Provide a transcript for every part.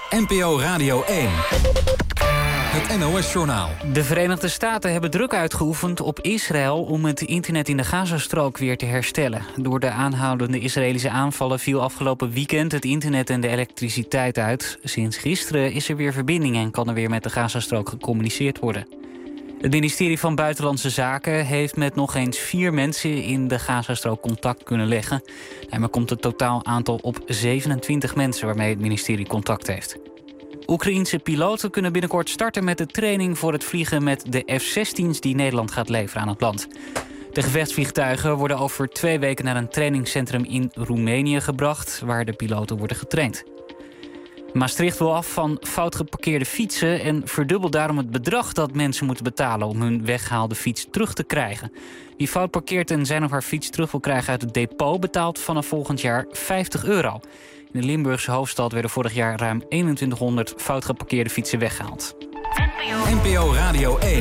NPO Radio 1. Het NOS-journaal. De Verenigde Staten hebben druk uitgeoefend op Israël om het internet in de Gazastrook weer te herstellen. Door de aanhoudende Israëlische aanvallen viel afgelopen weekend het internet en de elektriciteit uit. Sinds gisteren is er weer verbinding en kan er weer met de Gazastrook gecommuniceerd worden. Het ministerie van Buitenlandse Zaken heeft met nog eens 4 mensen in de Gazastrook contact kunnen leggen. Daarmee komt het totaal aantal op 27 mensen waarmee het ministerie contact heeft. Oekraïense piloten kunnen binnenkort starten met de training voor het vliegen met de F-16's die Nederland gaat leveren aan het land. De gevechtsvliegtuigen worden over 2 weken naar een trainingscentrum in Roemenië gebracht, waar de piloten worden getraind. Maastricht wil af van fout geparkeerde fietsen en verdubbelt daarom het bedrag dat mensen moeten betalen om hun weggehaalde fiets terug te krijgen. Wie fout parkeert en zijn of haar fiets terug wil krijgen uit het depot betaalt vanaf volgend jaar €50. In de Limburgse hoofdstad werden vorig jaar ruim 2100 fout geparkeerde fietsen weggehaald. NPO Radio 1.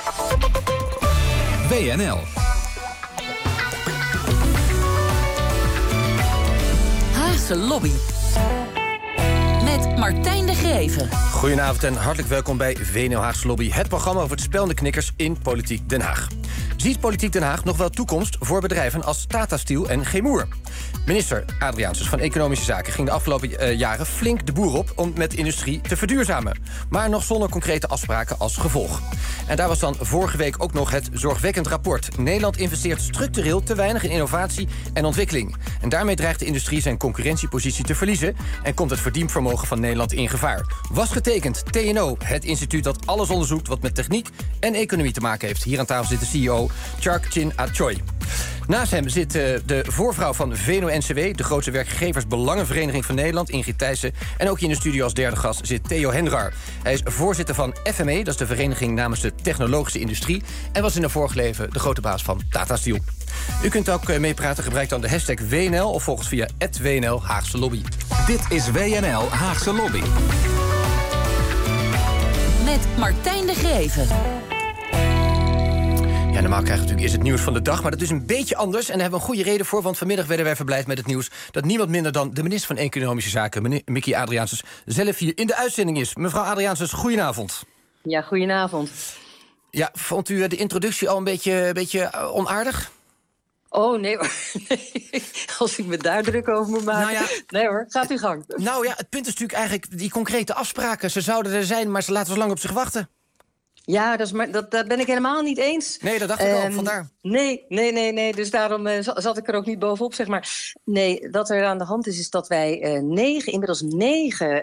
WNL. Haagse Lobby. Met Martijn de Greven. Goedenavond en hartelijk welkom bij WNL Haagse Lobby. Het programma over het spel en de knikkers in Politiek Den Haag. Ziet Politiek Den Haag nog wel toekomst voor bedrijven als Tata Steel en Chemour? Minister Adriaansens van Economische Zaken ging de afgelopen jaren flink de boer op om met de industrie te verduurzamen. Maar nog zonder concrete afspraken als gevolg. En daar was dan vorige week ook nog het zorgwekkend rapport. Nederland investeert structureel te weinig in innovatie en ontwikkeling. En daarmee dreigt de industrie zijn concurrentiepositie te verliezen en komt het verdienvermogen van Nederland in gevaar. Was getekend TNO, het instituut dat alles onderzoekt wat met techniek en economie te maken heeft. Hier aan tafel zit de CEO Chark Chin Achoy. Naast hem zit de voorvrouw van VNO-NCW, de grootste werkgeversbelangenvereniging van Nederland, Ingrid Thijssen. En ook hier in de studio als derde gast zit Theo Hendrar. Hij is voorzitter van FME, dat is de vereniging namens de technologische industrie, en was in een vorig leven de grote baas van Tata Steel. U kunt ook meepraten, gebruik dan de hashtag WNL of volg ons via @WNL Haagse Lobby. Dit is WNL Haagse Lobby. Met Martijn de Greven. Ja, normaal krijgen we natuurlijk eerst het nieuws van de dag, maar dat is een beetje anders. En daar hebben we een goede reden voor, want vanmiddag werden wij verblijd met het nieuws dat niemand minder dan de minister van Economische Zaken, Mickey Adriaansens, zelf hier in de uitzending is. Mevrouw Adriaansens, goedenavond. Ja, goedenavond. Ja, vond u de introductie al een beetje onaardig? Oh, nee hoor. Als ik me daar druk over moet maken. Nou ja, nee hoor, gaat uw gang. Nou ja, het punt is natuurlijk eigenlijk die concrete afspraken. Ze zouden er zijn, maar ze laten zo lang op zich wachten. Ja, dat ben ik helemaal niet eens. Nee, dat dacht ik al, vandaar. Nee. Dus daarom zat ik er ook niet bovenop, zeg maar. Nee, wat er aan de hand is dat wij inmiddels 9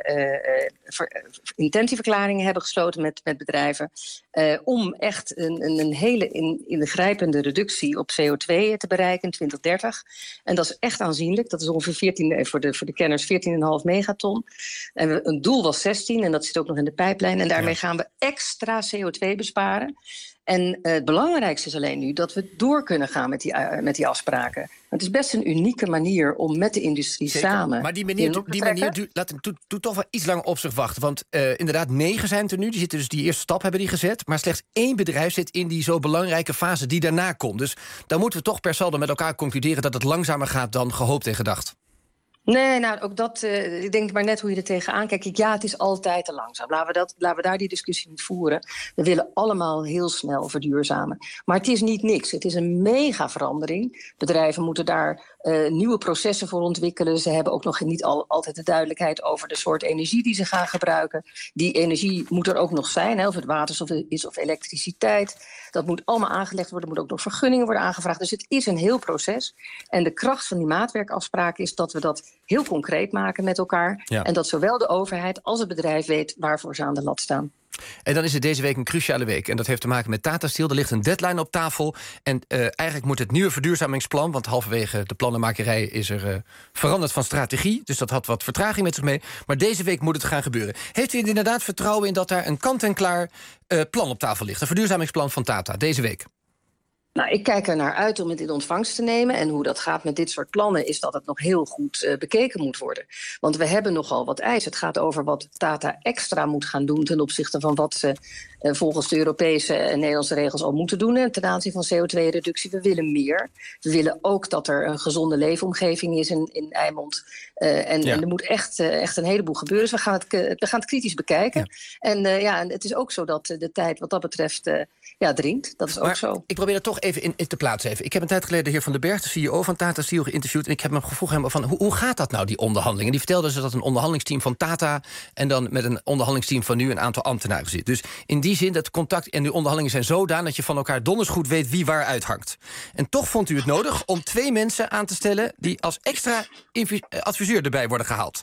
intentieverklaringen hebben gesloten met bedrijven. Om echt een hele ingrijpende reductie op CO2 te bereiken in 2030. En dat is echt aanzienlijk. Dat is ongeveer voor de kenners 14,5 megaton. En een doel was 16 en dat zit ook nog in de pijplijn. En daarmee gaan we extra CO2 besparen. En het belangrijkste is alleen nu dat we door kunnen gaan met die afspraken. Het is best een unieke manier om met de industrie samen... Maar die manier doet toch wel iets langer op zich wachten. Want inderdaad, 9 zijn het er nu. Die zitten dus die eerste stap hebben die gezet. Maar slechts 1 bedrijf zit in die zo belangrijke fase die daarna komt. Dus dan moeten we toch per saldo met elkaar concluderen dat het langzamer gaat dan gehoopt en gedacht. Nee, nou, ook dat, ik denk maar net hoe je er tegenaan kijkt. Ja, het is altijd te langzaam. Laten we daar die discussie niet voeren. We willen allemaal heel snel verduurzamen. Maar het is niet niks. Het is een mega verandering. Bedrijven moeten daar nieuwe processen voor ontwikkelen. Ze hebben ook nog niet altijd de duidelijkheid over de soort energie die ze gaan gebruiken. Die energie moet er ook nog zijn, hè, of het waterstof is of elektriciteit. Dat moet allemaal aangelegd worden. Er moeten ook nog vergunningen worden aangevraagd. Dus het is een heel proces. En de kracht van die maatwerkafspraak is dat we dat heel concreet maken met elkaar. Ja. En dat zowel de overheid als het bedrijf weet waarvoor ze aan de lat staan. En dan is het deze week een cruciale week. En dat heeft te maken met Tata Steel. Er ligt een deadline op tafel. En eigenlijk moet het nieuwe verduurzamingsplan... want halverwege de plannenmakerij is er veranderd van strategie. Dus dat had wat vertraging met zich mee. Maar deze week moet het gaan gebeuren. Heeft u inderdaad vertrouwen in dat daar een kant-en-klaar plan op tafel ligt? Een verduurzamingsplan van Tata, deze week? Nou, ik kijk er naar uit om het in ontvangst te nemen. En hoe dat gaat met dit soort plannen is dat het nog heel goed bekeken moet worden. Want we hebben nogal wat eisen. Het gaat over wat Tata extra moet gaan doen ten opzichte van wat ze volgens de Europese en Nederlandse regels al moeten doen ten aanzien van CO2-reductie. We willen meer. We willen ook dat er een gezonde leefomgeving is in Eimond. En er moet echt een heleboel gebeuren. Dus we gaan het kritisch bekijken. Ja. En het is ook zo dat de tijd wat dat betreft dringt. Dat is ook zo. Ik probeer dat toch even in te plaatsen. Ik heb een tijd geleden de heer Van den Berg, de CEO van Tata Steel, geïnterviewd. En ik heb hem gevraagd van hoe gaat dat nou, die onderhandelingen? Die vertelde ze dat een onderhandelingsteam van Tata en dan met een onderhandelingsteam van nu een aantal ambtenaren zit. Dus in die zin, dat contact en die onderhandelingen zijn zodanig dat je van elkaar donders goed weet wie waar uithangt. En toch vond u het nodig om 2 mensen aan te stellen die als extra adviseur erbij worden gehaald.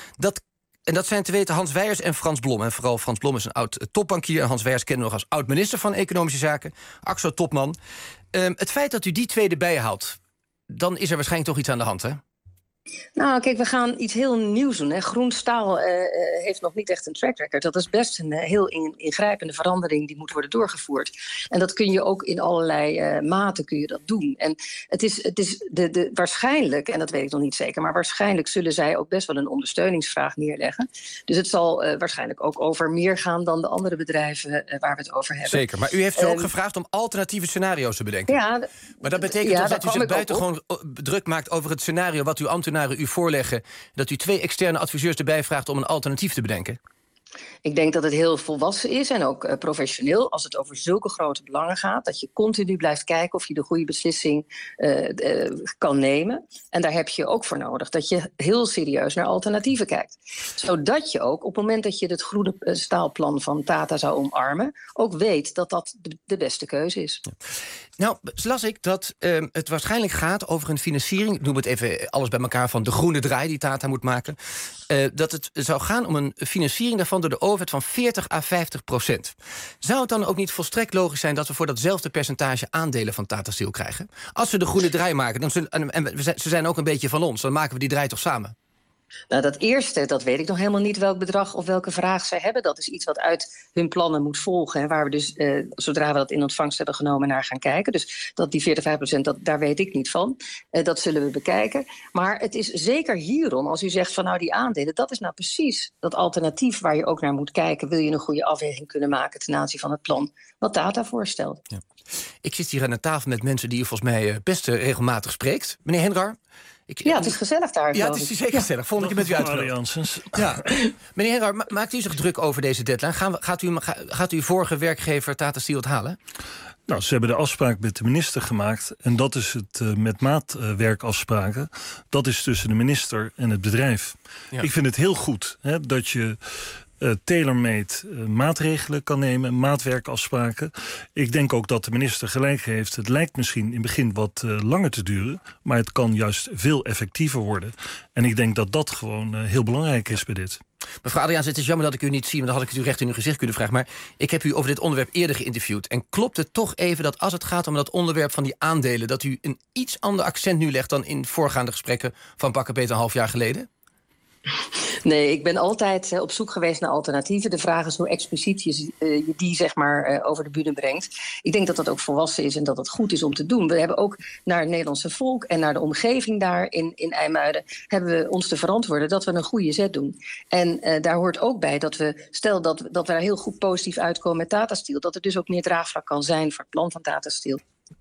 En dat zijn te weten Hans Wijers en Frans Blom. En vooral Frans Blom is een oud topbankier. En Hans Wijers kennen we nog als oud-minister van Economische Zaken. AXO-topman. Het feit dat u die 2 erbij haalt, dan is er waarschijnlijk toch iets aan de hand, hè? Nou, kijk, we gaan iets heel nieuws doen. Hè. Groen staal heeft nog niet echt een track record. Dat is best een heel ingrijpende verandering die moet worden doorgevoerd. En dat kun je ook in allerlei maten kun je dat doen. En het is waarschijnlijk, en dat weet ik nog niet zeker, maar waarschijnlijk zullen zij ook best wel een ondersteuningsvraag neerleggen. Dus het zal waarschijnlijk ook over meer gaan dan de andere bedrijven waar we het over hebben. Zeker, maar u heeft ze ook gevraagd om alternatieve scenario's te bedenken. Ja, maar dat betekent dat u zich buitengewoon druk maakt over het scenario wat uw ambtenaren u voorleggen, dat u 2 externe adviseurs erbij vraagt om een alternatief te bedenken? Ik denk dat het heel volwassen is en ook professioneel als het over zulke grote belangen gaat, dat je continu blijft kijken of je de goede beslissing kan nemen. En daar heb je ook voor nodig dat je heel serieus naar alternatieven kijkt. Zodat je ook op het moment dat je het groene staalplan van Tata zou omarmen, ook weet dat dat de beste keuze is. Ja. Nou, las ik dat het waarschijnlijk gaat over een financiering, ik noem het even alles bij elkaar, van de groene draai die Tata moet maken. Dat het zou gaan om een financiering daarvan door de overheid van 40-50%. Zou het dan ook niet volstrekt logisch zijn dat we voor datzelfde percentage aandelen van Tata Steel krijgen? Als we de groene draai maken, dan ze zijn ook een beetje van ons, dan maken we die draai toch samen? Nou, dat eerste, dat weet ik nog helemaal niet welk bedrag of welke vraag zij hebben. Dat is iets wat uit hun plannen moet volgen. En waar we dus, zodra we dat in ontvangst hebben genomen, naar gaan kijken. Dus dat die 45%, daar weet ik niet van. Dat zullen we bekijken. Maar het is zeker hierom, als u zegt van nou die aandelen, dat is nou precies dat alternatief waar je ook naar moet kijken. Wil je een goede afweging kunnen maken ten aanzien van het plan wat Tata voorstelt. Ja. Ik zit hier aan een tafel met mensen die u volgens mij best regelmatig spreekt. Meneer Henrar. Het is gezellig daar. Ja, het is zeker gezellig. Volgende keer met u uitgenodigd. Ja. Meneer Henrar, maakt u zich druk over deze deadline? Gaat uw vorige werkgever Tata Steel het halen? Nou, ze hebben de afspraak met de minister gemaakt. En dat is het met maatwerkafspraken. Dat is tussen de minister en het bedrijf. Ja. Ik vind het heel goed dat je tailor-made maatregelen kan nemen, maatwerkafspraken. Ik denk ook dat de minister gelijk heeft. Het lijkt misschien in het begin wat langer te duren, maar het kan juist veel effectiever worden. En ik denk dat dat gewoon heel belangrijk is bij dit. Mevrouw Adriaans, het is jammer dat ik u niet zie, want dan had ik het u recht in uw gezicht kunnen vragen. Maar ik heb u over dit onderwerp eerder geïnterviewd. En klopt het toch even dat als het gaat om dat onderwerp van die aandelen, dat u een iets ander accent nu legt dan in voorgaande gesprekken van pakken beter een half jaar geleden? Nee, ik ben altijd op zoek geweest naar alternatieven. De vraag is hoe expliciet je die zeg maar over de bühne brengt. Ik denk dat dat ook volwassen is en dat het goed is om te doen. We hebben ook naar het Nederlandse volk en naar de omgeving daar in IJmuiden hebben we ons te verantwoorden dat we een goede zet doen. En daar hoort ook bij dat we, stel dat we daar heel goed positief uitkomen met Tata Steel, dat er dus ook meer draagvlak kan zijn voor het plan van Tata Steel.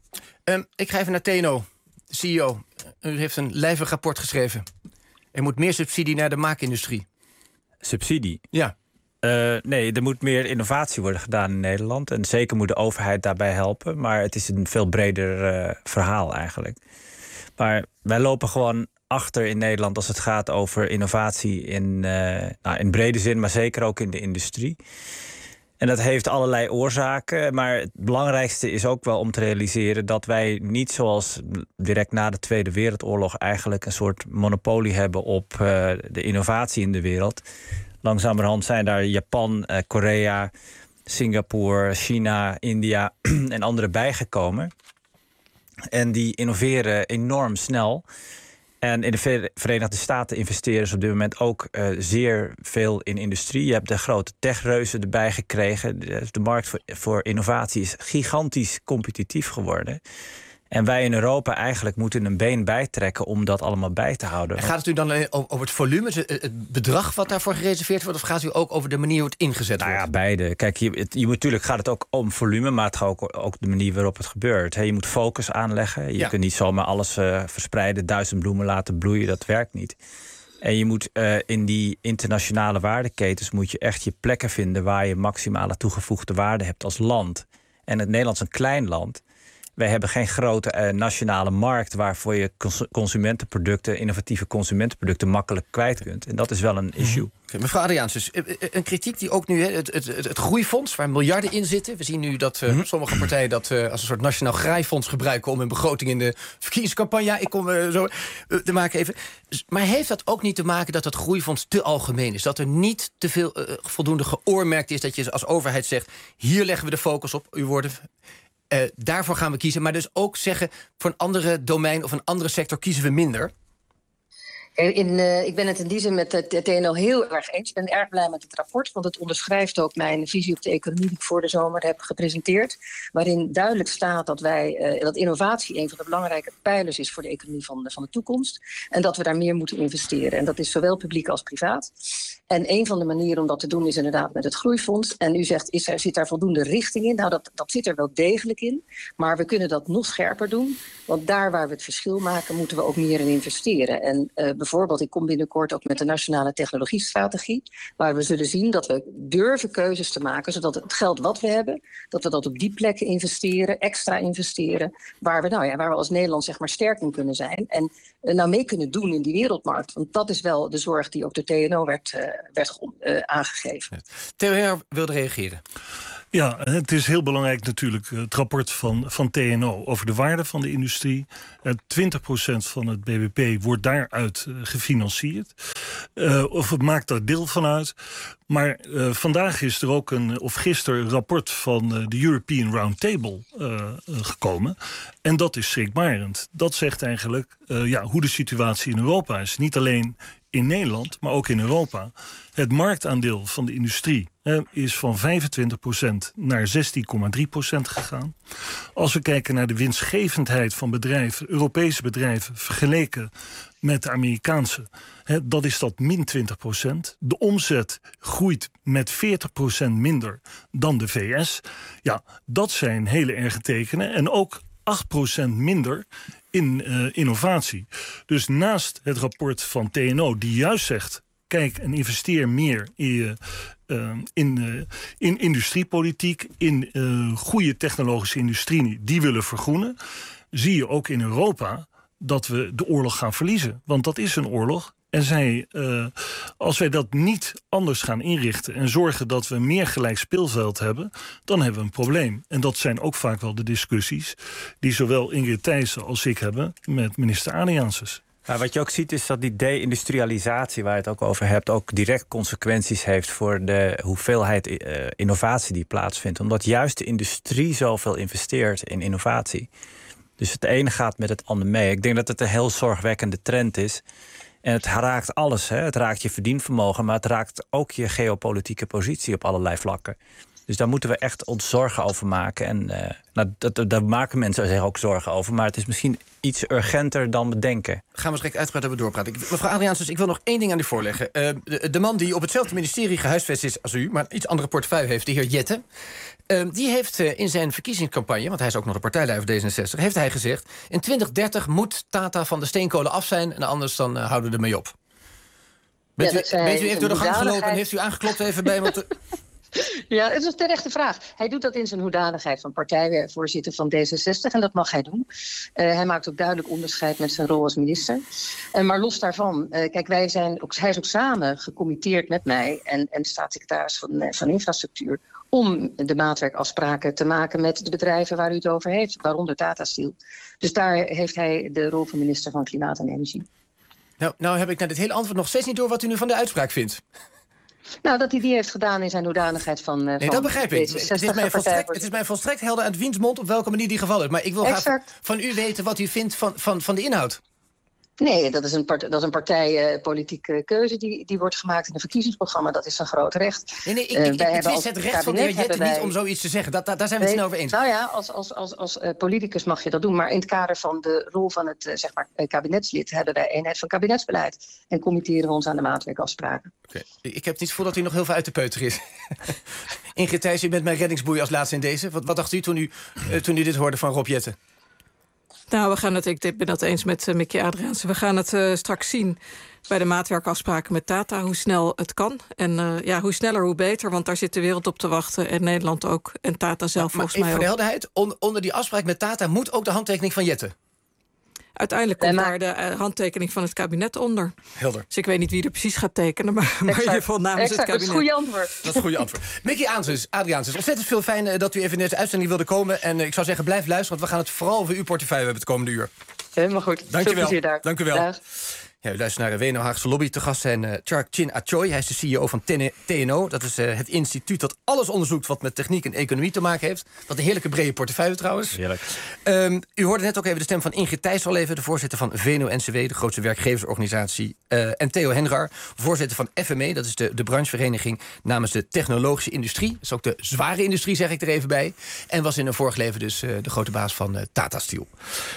Ik ga even naar Teno, CEO. U heeft een lijvig rapport geschreven. Er moet meer subsidie naar de maakindustrie. Subsidie? Ja. Nee, er moet meer innovatie worden gedaan in Nederland. En zeker moet de overheid daarbij helpen. Maar het is een veel breder verhaal eigenlijk. Maar wij lopen gewoon achter in Nederland als het gaat over innovatie in brede zin, maar zeker ook in de industrie. En dat heeft allerlei oorzaken. Maar het belangrijkste is ook wel om te realiseren dat wij niet zoals direct na de Tweede Wereldoorlog eigenlijk een soort monopolie hebben op de innovatie in de wereld. Langzamerhand zijn daar Japan, Korea, Singapore, China, India en andere bijgekomen. En die innoveren enorm snel. En in de Verenigde Staten investeren ze op dit moment ook zeer veel in industrie. Je hebt de grote techreuzen erbij gekregen. De markt voor innovatie is gigantisch competitief geworden. En wij in Europa eigenlijk moeten een been bijtrekken om dat allemaal bij te houden. En gaat het u dan over het volume, het bedrag wat daarvoor gereserveerd wordt, of gaat u ook over de manier hoe het ingezet wordt? Nou ja, beide. Kijk, natuurlijk gaat het ook om volume, maar het gaat ook de manier waarop het gebeurt. Je moet focus aanleggen. Je kunt niet zomaar alles verspreiden, 1000 bloemen laten bloeien, dat werkt niet. En je moet in die internationale waardeketens moet je echt je plekken vinden waar je maximale toegevoegde waarde hebt als land. En het Nederland is een klein land. Wij hebben geen grote nationale markt waarvoor je consumentenproducten, innovatieve consumentenproducten makkelijk kwijt kunt. En dat is wel een issue. Okay, mevrouw Adriaansens, een kritiek die ook nu, het groeifonds waar miljarden in zitten. We zien nu dat sommige partijen dat als een soort nationaal graaifonds gebruiken om hun begroting in de verkiezingscampagne. Ja, ik kom zo te maken even. Maar heeft dat ook niet te maken dat het groeifonds te algemeen is? Dat er niet te veel voldoende geoormerkt is dat je als overheid zegt, hier leggen we de focus op, uw woorden. Daarvoor gaan we kiezen, maar dus ook zeggen, voor een andere domein of een andere sector kiezen we minder? Ik ben het in die zin met het TNO heel erg eens. Ik ben erg blij met het rapport, want het onderschrijft ook mijn visie op de economie die ik voor de zomer heb gepresenteerd. Waarin duidelijk staat dat innovatie een van de belangrijke pijlers is voor de economie van de toekomst. En dat we daar meer moeten investeren. En dat is zowel publiek als privaat. En een van de manieren om dat te doen is inderdaad met het groeifonds. En u zegt, zit daar voldoende richting in? Nou, dat zit er wel degelijk in. Maar we kunnen dat nog scherper doen. Want daar waar we het verschil maken, moeten we ook meer in investeren. En bijvoorbeeld, ik kom binnenkort ook met de Nationale Technologiestrategie, waar we zullen zien dat we durven keuzes te maken, zodat het geld wat we hebben, dat we dat op die plekken investeren, extra investeren, waar we als Nederland zeg maar sterk in kunnen zijn. En mee kunnen doen in die wereldmarkt. Want dat is wel de zorg die ook door TNO werd aangegeven. Theo Henger wilde reageren. Ja, het is heel belangrijk natuurlijk het rapport van TNO over de waarde van de industrie. 20% van het BBP wordt daaruit gefinancierd. Of het maakt daar deel van uit. Maar vandaag is er ook gisteren een rapport van de European Roundtable gekomen. En dat is schrikbarend. Dat zegt eigenlijk hoe de situatie in Europa is. Niet alleen in Nederland, maar ook in Europa. Het marktaandeel van de industrie is van 25% naar 16,3% gegaan. Als we kijken naar de winstgevendheid van bedrijven, Europese bedrijven, vergeleken met de Amerikaanse, dat is dat min 20%. De omzet groeit met 40% minder dan de VS. Ja, dat zijn hele erge tekenen. En ook 8% minder in innovatie. Dus naast het rapport van TNO, die juist zegt, kijk en investeer meer in industriepolitiek, in goede technologische industrie die willen vergroenen, zie je ook in Europa dat we de oorlog gaan verliezen. Want dat is een oorlog. En als wij dat niet anders gaan inrichten en zorgen dat we meer gelijk speelveld hebben, dan hebben we een probleem. En dat zijn ook vaak wel de discussies die zowel Ingrid Thijssen als ik hebben met minister Adriaansens. Ja, wat je ook ziet is dat die deindustrialisatie waar je het ook over hebt ook direct consequenties heeft voor de hoeveelheid innovatie die plaatsvindt. Omdat juist de industrie zoveel investeert in innovatie. Dus het ene gaat met het andere mee. Ik denk dat het een heel zorgwekkende trend is. En het raakt alles. Het raakt je verdienvermogen, maar het raakt ook je geopolitieke positie op allerlei vlakken. Dus daar moeten we echt ons zorgen over maken. En daar maken mensen zich ook zorgen over. Maar het is misschien iets urgenter dan we denken. Gaan we direct uitgebreid over doorpraten. Mevrouw Adriaansens, ik wil nog één ding aan u voorleggen. De man die op hetzelfde ministerie gehuisvest is als u, maar een iets andere portefeuille heeft, de heer Jette. Die heeft in zijn verkiezingscampagne, want hij is ook nog de partijleider voor D66... heeft hij gezegd, in 2030 moet Tata van de steenkolen af zijn en anders dan houden we ermee op. Bent u even door de gang gelopen en heeft u aangeklopt even bij iemand? Ja, het is een terechte vraag. Hij doet dat in zijn hoedanigheid van partijvoorzitter van D66 en dat mag hij doen. Hij maakt ook duidelijk onderscheid met zijn rol als minister. Maar los daarvan, kijk, hij is ook samen gecommitteerd met mij en de staatssecretaris van Infrastructuur om de maatwerkafspraken te maken met de bedrijven waar u het over heeft, waaronder Tata Steel. Dus daar heeft hij de rol van minister van Klimaat en Energie. Nou heb ik na dit hele antwoord nog steeds niet door wat u nu van de uitspraak vindt. Nou, dat hij die heeft gedaan in zijn hoedanigheid van nee, dat begrijp ik. Het is mij volstrekt helder uit wiens mond op welke manier die gevallen is. Maar ik wil graag van u weten wat u vindt van de inhoud. Nee, dat is een partijpolitieke keuze die wordt gemaakt in een verkiezingsprogramma. Dat is een groot recht. Nee, het is het recht van de heer Jette niet om zoiets te zeggen. Daar zijn we het snel over eens. Nou ja, als politicus mag je dat doen. Maar in het kader van de rol van het kabinetslid hebben wij eenheid van kabinetsbeleid. En committeren we ons aan de maatwerkafspraken. Okay. Ik heb het niet gevoel dat u nog heel veel uit de peuter is. Ingrid Thijs, u bent mijn reddingsboei als laatste in deze. Wat dacht u toen u dit hoorde van Rob Jetten? Nou, ik ben dat eens met Mickey Adriaanse. We gaan het straks zien bij de maatwerkafspraken met Tata, hoe snel het kan. En hoe sneller, hoe beter, want daar zit de wereld op te wachten. En Nederland ook, en Tata zelf volgens mij ook. Maar voor de helderheid, onder die afspraak met Tata moet ook de handtekening van Jetten. Uiteindelijk komt daar de handtekening van het kabinet onder. Helder. Dus ik weet niet wie er precies gaat tekenen, maar in ieder geval namens het kabinet. Dat is een goede antwoord. Dat is een goede antwoord. Mickey Adriaanse, ontzettend veel fijn dat u even in deze uitzending wilde komen. En ik zou zeggen, blijf luisteren, want we gaan het vooral over uw portefeuille hebben het komende uur. Helemaal goed. Dank je wel. Veel plezier daar. Dank u wel. Dag. Ja, u luistert naar de WNO Haagse Lobby. Te gast zijn Char-Chin Achoy. Hij is de CEO van TNO. Dat is het instituut dat alles onderzoekt wat met techniek en economie te maken heeft. Wat een heerlijke brede portefeuille trouwens. Heerlijk. U hoorde net ook even de stem van Ingrid Thijs al even. De voorzitter van VNO-NCW, de grootste werkgeversorganisatie. En Theo Henrar, voorzitter van FME. Dat is de branchevereniging namens de technologische industrie. Dat is ook de zware industrie, zeg ik er even bij. En was in een vorig leven dus de grote baas van Tata Steel.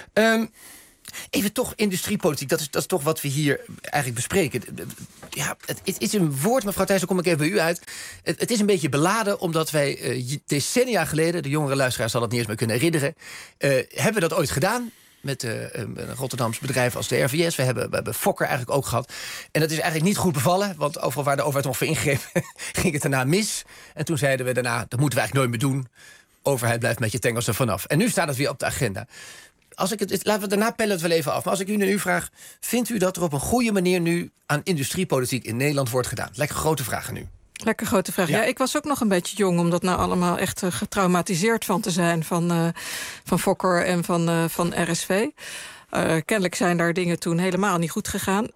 Even toch industriepolitiek, dat is toch wat we hier eigenlijk bespreken. Ja, het is een woord, mevrouw Thijs, dan kom ik even bij u uit. Het is een beetje beladen, omdat wij decennia geleden, de jongere luisteraars zal het niet eens meer kunnen herinneren, hebben we dat ooit gedaan met een Rotterdams bedrijf als de RVS. We hebben Fokker eigenlijk ook gehad. En dat is eigenlijk niet goed bevallen, want overal waar de overheid nog voor ingreep, ging het daarna mis. En toen zeiden we daarna, dat moeten we eigenlijk nooit meer doen. Overheid blijft met je tengels er vanaf. En nu staat het weer op de agenda. Laten we daarna pellen het wel even af. Maar als ik nu vraag, vindt u dat er op een goede manier nu aan industriepolitiek in Nederland wordt gedaan? Lekker grote vragen nu. Lekker grote vraag. Ja, ik was ook nog een beetje jong om dat nou allemaal echt getraumatiseerd van te zijn. Van Fokker en van RSV. Kennelijk zijn daar dingen toen helemaal niet goed gegaan.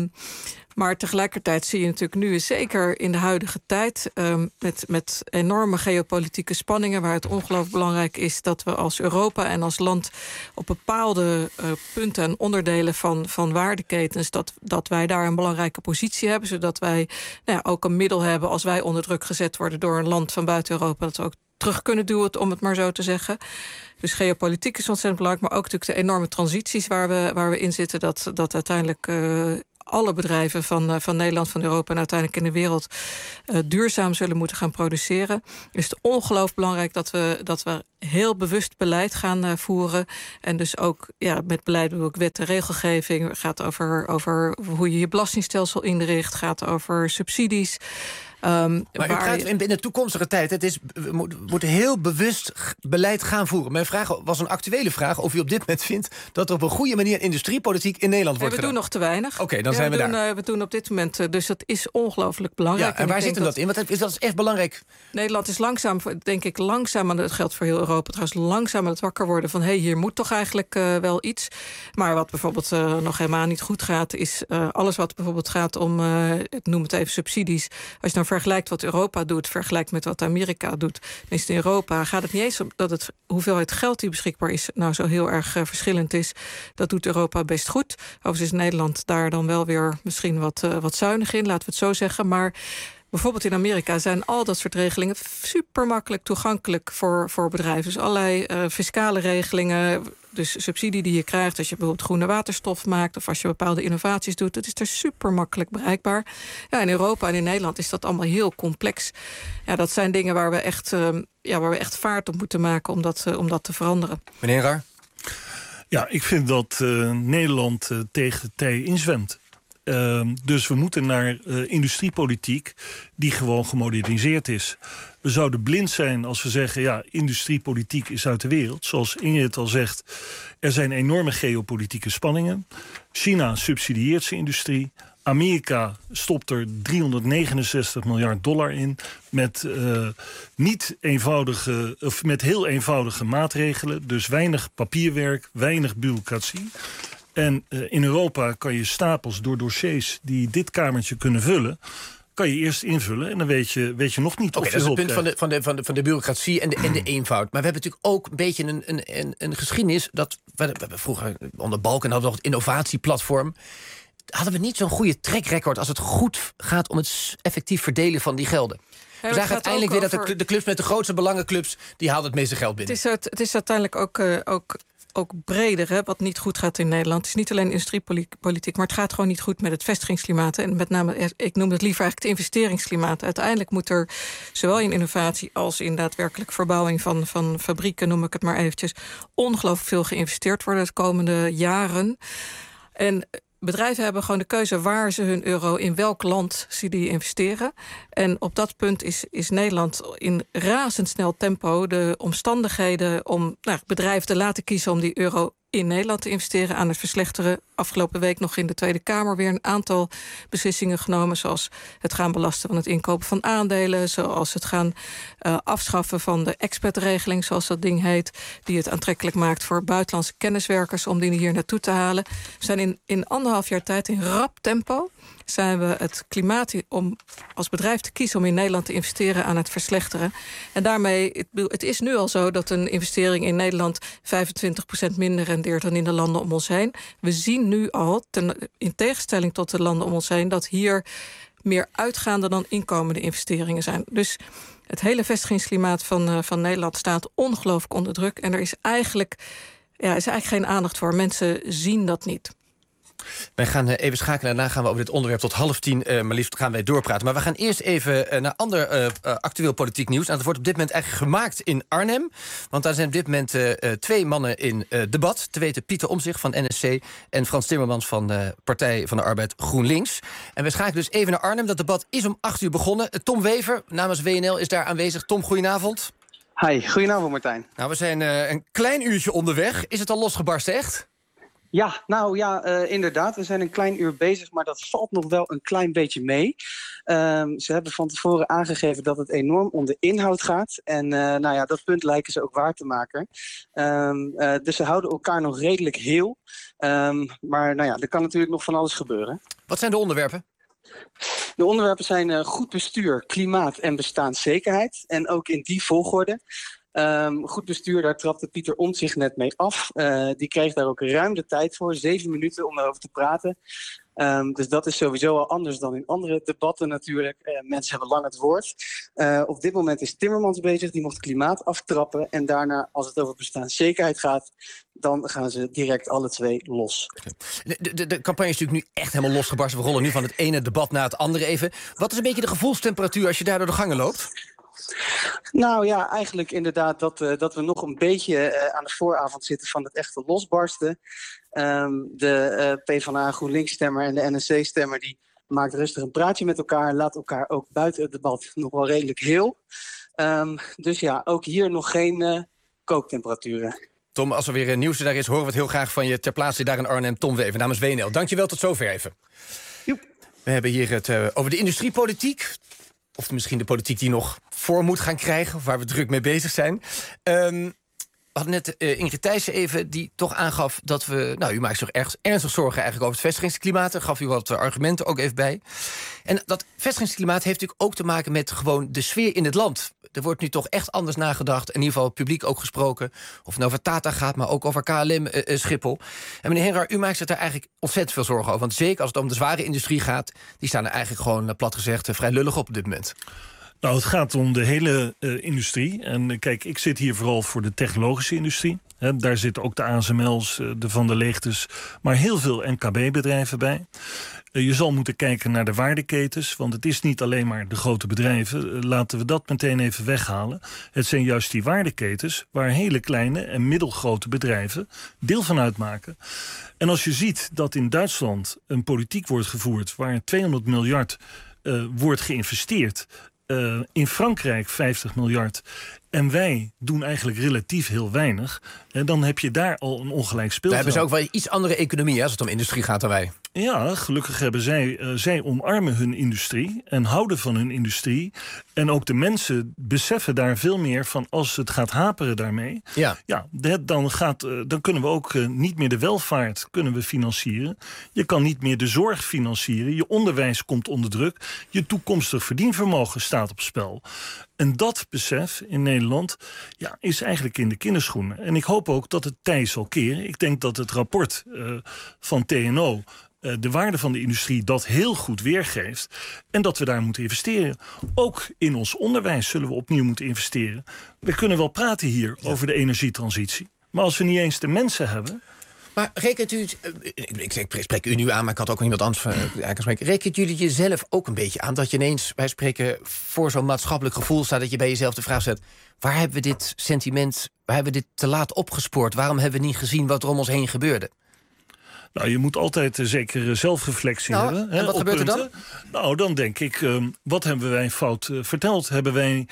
Maar tegelijkertijd zie je natuurlijk nu, zeker in de huidige tijd, met enorme geopolitieke spanningen, waar het ongelooflijk belangrijk is dat we als Europa en als land op bepaalde punten en onderdelen van waardeketens, dat wij daar een belangrijke positie hebben, zodat wij ook een middel hebben als wij onder druk gezet worden door een land van buiten Europa, dat we ook terug kunnen duwen, om het maar zo te zeggen. Dus geopolitiek is ontzettend belangrijk, maar ook natuurlijk de enorme transities waar we in zitten, dat uiteindelijk alle bedrijven van Nederland, van Europa en uiteindelijk in de wereld duurzaam zullen moeten gaan produceren. Is het ongelooflijk belangrijk dat we heel bewust beleid gaan voeren. En dus ook met beleid bedoel ik wet en regelgeving. Het gaat over hoe je je belastingstelsel inricht. Gaat over subsidies. Maar u praat in de toekomstige tijd. We moeten heel bewust beleid gaan voeren. Mijn vraag was een actuele vraag of u op dit moment vindt dat er op een goede manier industriepolitiek in Nederland wordt gedaan. We doen nog te weinig. Oké, dan zijn we daar. We doen op dit moment, dus dat is ongelooflijk belangrijk. Ja, en waar zit hem dat in? Want dat is echt belangrijk. Nederland is langzaam aan het geldt voor heel Europa trouwens, langzaam aan het wakker worden van hier moet toch eigenlijk wel iets. Maar wat bijvoorbeeld nog helemaal niet goed gaat, is alles wat bijvoorbeeld gaat om, ik noem het even subsidies. Als je dan vergelijkt wat Europa doet, vergelijkt met wat Amerika doet. Tenminste in Europa gaat het niet eens om dat het hoeveelheid geld die beschikbaar is nou zo heel erg verschillend is. Dat doet Europa best goed. Overigens is Nederland daar dan wel weer misschien wat zuinig in, laten we het zo zeggen. Maar bijvoorbeeld in Amerika zijn al dat soort regelingen super makkelijk toegankelijk voor bedrijven. Dus allerlei fiscale regelingen, dus subsidie die je krijgt als je bijvoorbeeld groene waterstof maakt of als je bepaalde innovaties doet, dat is er super makkelijk bereikbaar. Ja, in Europa en in Nederland is dat allemaal heel complex. Ja, dat zijn dingen waar we echt vaart op moeten maken om dat te veranderen. Meneer Raar? Ja, ik vind dat Nederland tegen de tij inzwemt. Dus we moeten naar industriepolitiek die gewoon gemoderniseerd is. We zouden blind zijn als we zeggen, industriepolitiek is uit de wereld. Zoals Ingrid al zegt, er zijn enorme geopolitieke spanningen. China subsidieert zijn industrie. Amerika stopt er $369 miljard in met met heel eenvoudige maatregelen. Dus weinig papierwerk, weinig bureaucratie. En in Europa kan je stapels door dossiers die dit kamertje kunnen vullen, kan je eerst invullen en dan weet je nog niet of je dat is het hulp punt van de bureaucratie en de eenvoud. Maar we hebben natuurlijk ook een beetje een geschiedenis. Dat we vroeger onder Balken hadden we nog het innovatieplatform. Hadden we niet zo'n goede track record als het goed gaat om het effectief verdelen van die gelden. We zagen uiteindelijk weer dat de clubs met de grootste belangenclubs, die haalden het meeste geld binnen. Het is uiteindelijk ook breder, hè, wat niet goed gaat in Nederland. Het is niet alleen industriepolitiek, maar het gaat gewoon niet goed met het vestigingsklimaat. En met name, ik noem het liever eigenlijk het investeringsklimaat. Uiteindelijk moet er zowel in innovatie als in daadwerkelijk verbouwing van fabrieken, noem ik het maar eventjes, ongelooflijk veel geïnvesteerd worden de komende jaren. En bedrijven hebben gewoon de keuze waar ze hun euro, in welk land ze die investeren. En op dat punt is Nederland in razendsnel tempo de omstandigheden om bedrijven te laten kiezen om die euro in Nederland te investeren aan het verslechteren. Afgelopen week nog in de Tweede Kamer weer een aantal beslissingen genomen, zoals het gaan belasten van het inkopen van aandelen, zoals het gaan afschaffen van de expertregeling, zoals dat ding heet, die het aantrekkelijk maakt voor buitenlandse kenniswerkers om die hier naartoe te halen. We zijn in 1,5 jaar tijd in rap tempo zijn we het klimaat om als bedrijf te kiezen om in Nederland te investeren aan het verslechteren. En daarmee, het is nu al zo dat een investering in Nederland 25% minder rendeert dan in de landen om ons heen. We zien nu al, in tegenstelling tot de landen om ons heen, dat hier meer uitgaande dan inkomende investeringen zijn. Dus het hele vestigingsklimaat van Nederland staat ongelooflijk onder druk. En er is eigenlijk geen aandacht voor. Mensen zien dat niet. Wij gaan even schakelen. Daarna gaan we over dit onderwerp tot 9:30 maar liefst gaan wij doorpraten. Maar we gaan eerst even naar ander actueel politiek nieuws. En dat wordt op dit moment eigenlijk gemaakt in Arnhem. Want daar zijn op dit moment 2 mannen in debat. Te weten Pieter Omtzigt van NSC en Frans Timmermans van de Partij van de Arbeid GroenLinks. En we schakelen dus even naar Arnhem. Dat debat is om 8:00 begonnen. Tom Wever namens WNL is daar aanwezig. Tom, goedenavond. Hi, goedenavond Martijn. Nou, we zijn een klein uurtje onderweg. Is het al losgebarsten, echt? Ja, inderdaad. We zijn een klein uur bezig, maar dat valt nog wel een klein beetje mee. Ze hebben van tevoren aangegeven dat het enorm om de inhoud gaat. En dat punt lijken ze ook waar te maken. Dus ze houden elkaar nog redelijk heel. Maar er kan natuurlijk nog van alles gebeuren. Wat zijn de onderwerpen? De onderwerpen zijn goed bestuur, klimaat en bestaanszekerheid. En ook in die volgorde. Goed bestuur, daar trapte Pieter Omtzigt net mee af. Die kreeg daar ook ruim de tijd voor, 7 minuten om daarover te praten. Dus dat is sowieso al anders dan in andere debatten natuurlijk. Mensen hebben lang het woord. Op dit moment is Timmermans bezig, die mocht klimaat aftrappen. En daarna, als het over bestaanszekerheid gaat, dan gaan ze direct alle 2 los. De campagne is natuurlijk nu echt helemaal losgebarsten. We rollen nu van het ene debat naar het andere even. Wat is een beetje de gevoelstemperatuur als je daar door de gangen loopt? Nou ja, eigenlijk inderdaad dat we nog een beetje aan de vooravond zitten van het echte losbarsten. De PvdA GroenLinks-stemmer en de NSC-stemmer die maakt rustig een praatje met elkaar. Laat elkaar ook buiten het debat nog wel redelijk heel. Dus ja, ook hier nog geen kooktemperaturen. Tom, als er weer nieuws daar is, horen we het heel graag van je ter plaatse daar in Arnhem. Tom Wever namens WNL. Dankjewel, tot zover even. Joep. We hebben hier het over de industriepolitiek. Of misschien de politiek die nog voor moet gaan krijgen, of waar we druk mee bezig zijn. We hadden net Ingrid Thijssen even, die toch aangaf dat we... Nou, u maakt zich ernstig zorgen eigenlijk over het vestigingsklimaat. Daar gaf u wat argumenten ook even bij. En dat vestigingsklimaat heeft natuurlijk ook te maken met gewoon de sfeer in het land. Er wordt nu toch echt anders nagedacht. In ieder geval publiek ook gesproken. Of het over Tata gaat, maar ook over KLM, Schiphol. En meneer Henrar, u maakt zich daar eigenlijk ontzettend veel zorgen over. Want zeker als het om de zware industrie gaat, die staan er eigenlijk gewoon, plat gezegd, vrij lullig op dit moment. Nou, het gaat om de hele industrie. En kijk, ik zit hier vooral voor de technologische industrie. Daar zitten ook de ASML's, de Van der Leegtes, maar heel veel MKB-bedrijven bij. Je zal moeten kijken naar de waardeketens, want het is niet alleen maar de grote bedrijven. Laten we dat meteen even weghalen. Het zijn juist die waardeketens waar hele kleine en middelgrote bedrijven deel van uitmaken. En als je ziet dat in Duitsland een politiek wordt gevoerd waar 200 miljard wordt geïnvesteerd, in Frankrijk 50 miljard En wij doen eigenlijk relatief heel weinig. En dan heb je daar al een ongelijk speelveld. Daar hebben ze ook wel iets andere economie als het om industrie gaat dan wij. Ja, gelukkig hebben zij omarmen hun industrie en houden van hun industrie. En ook de mensen beseffen daar veel meer van als het gaat haperen daarmee. Dan kunnen we ook niet meer de welvaart kunnen we financieren. Je kan niet meer de zorg financieren. Je onderwijs komt onder druk. Je toekomstig verdienvermogen staat op spel. En dat besef in Nederland is eigenlijk in de kinderschoenen. En ik hoop ook dat het tij zal keren. Ik denk dat het rapport van TNO... de waarde van de industrie dat heel goed weergeeft. En dat we daar moeten investeren. Ook in ons onderwijs zullen we opnieuw moeten investeren. We kunnen wel praten hier over de energietransitie. Maar als we niet eens de mensen hebben... Maar rekent u, ik spreek u nu aan, maar ik had ook iemand anders spreken. Rekent jullie jezelf ook een beetje aan dat je ineens, wij spreken, voor zo'n maatschappelijk gevoel staat, dat je bij jezelf de vraag stelt: waar hebben we dit sentiment, waar hebben we dit te laat opgespoord? Waarom hebben we niet gezien wat er om ons heen gebeurde? Nou, je moet altijd een zekere zelfreflectie hebben. En wat gebeurt er dan? Nou, dan denk ik, wat hebben wij fout verteld? Hebben wij...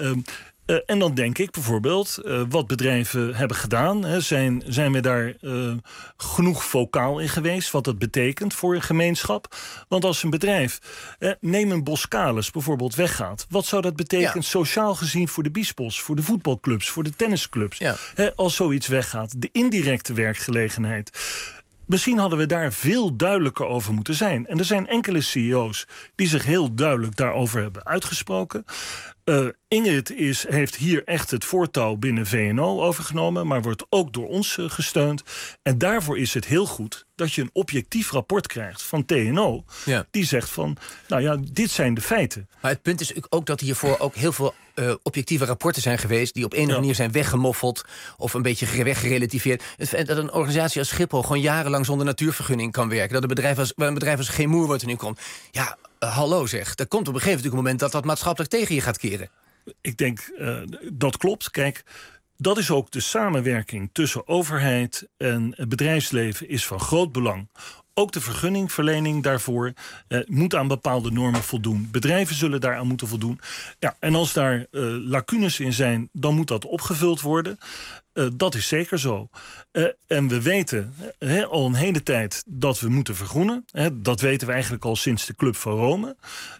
En dan denk ik bijvoorbeeld, wat bedrijven hebben gedaan. Zijn we daar genoeg vocaal in geweest? Wat dat betekent voor een gemeenschap? Want als een bedrijf, neem een Boskalis bijvoorbeeld, weggaat. Wat zou dat betekenen sociaal gezien voor de biesbos, voor de voetbalclubs, voor de tennisclubs? Ja. Als zoiets weggaat, de indirecte werkgelegenheid. Misschien hadden we daar veel duidelijker over moeten zijn. En er zijn enkele CEO's die zich heel duidelijk daarover hebben uitgesproken. Ingrid heeft hier echt het voortouw binnen VNO overgenomen, maar wordt ook door ons gesteund. En daarvoor is het heel goed dat je een objectief rapport krijgt van TNO. Ja. Die zegt van, dit zijn de feiten. Maar het punt is ook dat hiervoor ook heel veel objectieve rapporten zijn geweest die op een of andere manier zijn weggemoffeld of een beetje weggerelativeerd. Dat een organisatie als Schiphol gewoon jarenlang zonder natuurvergunning kan werken. Dat een bedrijf als Chemour wordt er nu komt. Ja, hallo zeg. Er komt op een gegeven moment dat maatschappelijk tegen je gaat keren. Ik denk, dat klopt. Kijk, dat is ook de samenwerking tussen overheid en het bedrijfsleven is van groot belang. Ook de vergunningverlening daarvoor moet aan bepaalde normen voldoen. Bedrijven zullen daaraan moeten voldoen. Ja, en als daar lacunes in zijn, dan moet dat opgevuld worden. Dat is zeker zo. En we weten al een hele tijd dat we moeten vergroenen. Dat weten we eigenlijk al sinds de Club van Rome.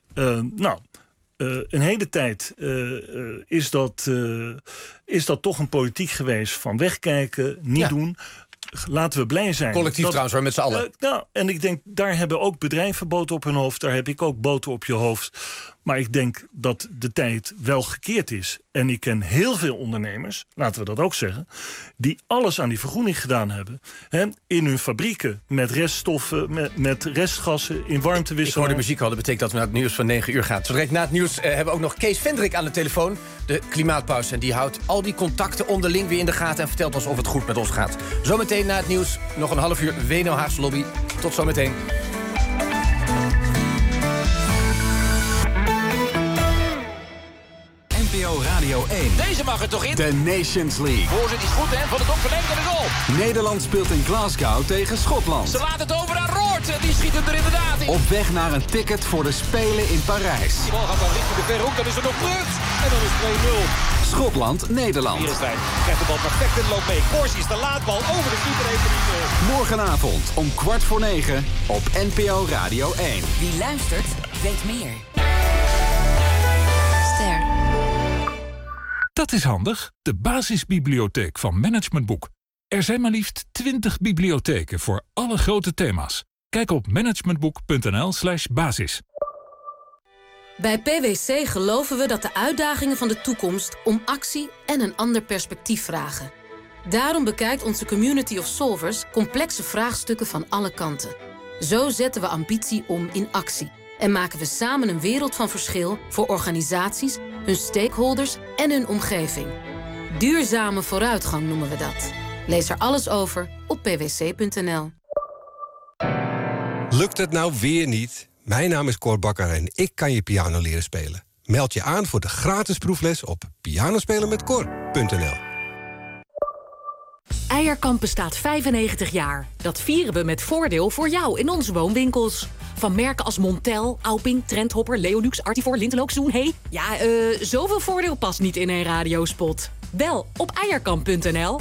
Een hele tijd is dat toch een politiek geweest van wegkijken, niet doen. Laten we blij zijn. Collectief trouwens, hoor, met z'n allen. En ik denk, daar hebben ook bedrijven boter op hun hoofd. Daar heb ik ook boter op je hoofd. Maar ik denk dat de tijd wel gekeerd is. En ik ken heel veel ondernemers, laten we dat ook zeggen, die alles aan die vergroening gedaan hebben. In hun fabrieken, met reststoffen, met restgassen, in warmtewissel. Ik hoor de muziek al, dat betekent dat we naar het nieuws van 9 uur gaan. Zo direct na het nieuws hebben we ook nog Kees Vendrik aan de telefoon. De klimaatpauze. En die houdt al die contacten onderling weer in de gaten en vertelt ons of het goed met ons gaat. Zometeen na het nieuws nog een half uur WNL Haagse Lobby. Tot zometeen. NPO Radio 1. Deze mag er toch in? De Nations League. Voorzet is goed, hè? Van het verlengde de goal. Nederland speelt in Glasgow tegen Schotland. Ze laten het over aan Roord. Die schiet hem er inderdaad in. Op weg naar een ticket voor de Spelen in Parijs. Die bal gaat dan richting de verre hoek. Dan is er nog lucht. En dan is 2-0. Schotland-Nederland. Vierestein krijgt de bal perfect en loopt mee. Korsi is de laadbal over de keeper even niet. Morgenavond om 9:15 op NPO Radio 1. Wie luistert, weet meer. Ster. Dat is handig, de basisbibliotheek van Management Boek. Er zijn maar liefst 20 bibliotheken voor alle grote thema's. Kijk op managementboek.nl/basis. Bij PwC geloven we dat de uitdagingen van de toekomst om actie en een ander perspectief vragen. Daarom bekijkt onze community of solvers complexe vraagstukken van alle kanten. Zo zetten we ambitie om in actie. En maken we samen een wereld van verschil voor organisaties, hun stakeholders en hun omgeving. Duurzame vooruitgang noemen we dat. Lees er alles over op pwc.nl. Lukt het nou weer niet? Mijn naam is Cor Bakker en ik kan je piano leren spelen. Meld je aan voor de gratis proefles op pianospelenmetcor.nl. Eierkamp bestaat 95 jaar. Dat vieren we met voordeel voor jou in onze woonwinkels. Van merken als Montel, Alping, Trendhopper, Leonux, Artivor, Lintelook, Zoen. Hey, ja, zoveel voordeel past niet in een radiospot. Bel op eierkamp.nl.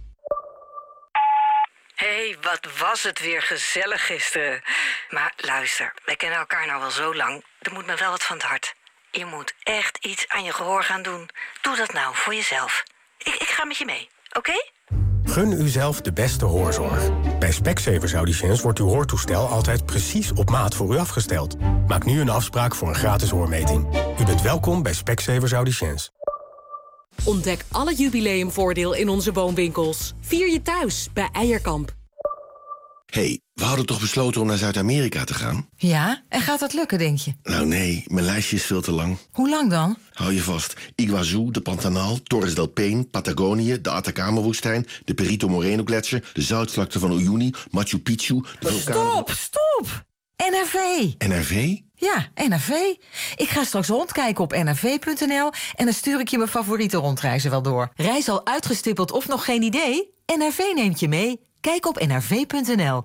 Hé, wat was het weer gezellig gisteren. Maar luister, wij kennen elkaar nou wel zo lang. Er moet me wel wat van het hart. Je moet echt iets aan je gehoor gaan doen. Doe dat nou, voor jezelf. Ik ga met je mee, oké? Gun uzelf de beste hoorzorg. Bij Specsavers Audiciëns wordt uw hoortoestel altijd precies op maat voor u afgesteld. Maak nu een afspraak voor een gratis hoormeting. U bent welkom bij Specsavers Audiciëns. Ontdek alle jubileumvoordeel in onze woonwinkels. Vier je thuis bij Eierkamp. Hey, we hadden toch besloten om naar Zuid-Amerika te gaan? Ja, en gaat dat lukken, denk je? Nou nee, mijn lijstje is veel te lang. Hoe lang dan? Hou je vast. Iguazú, de Pantanal, Torres del Paine, Patagonië, de Atacama-woestijn, de Perito Moreno-gletsjer, de zoutvlakte van Uyuni, Machu Picchu, de vulkaan... Stop! NRV. NRV? Ja, NRV. Ik ga straks rondkijken op nrv.nl en dan stuur ik je mijn favoriete rondreizen wel door. Reis al uitgestippeld of nog geen idee? NRV neemt je mee. Kijk op nrv.nl.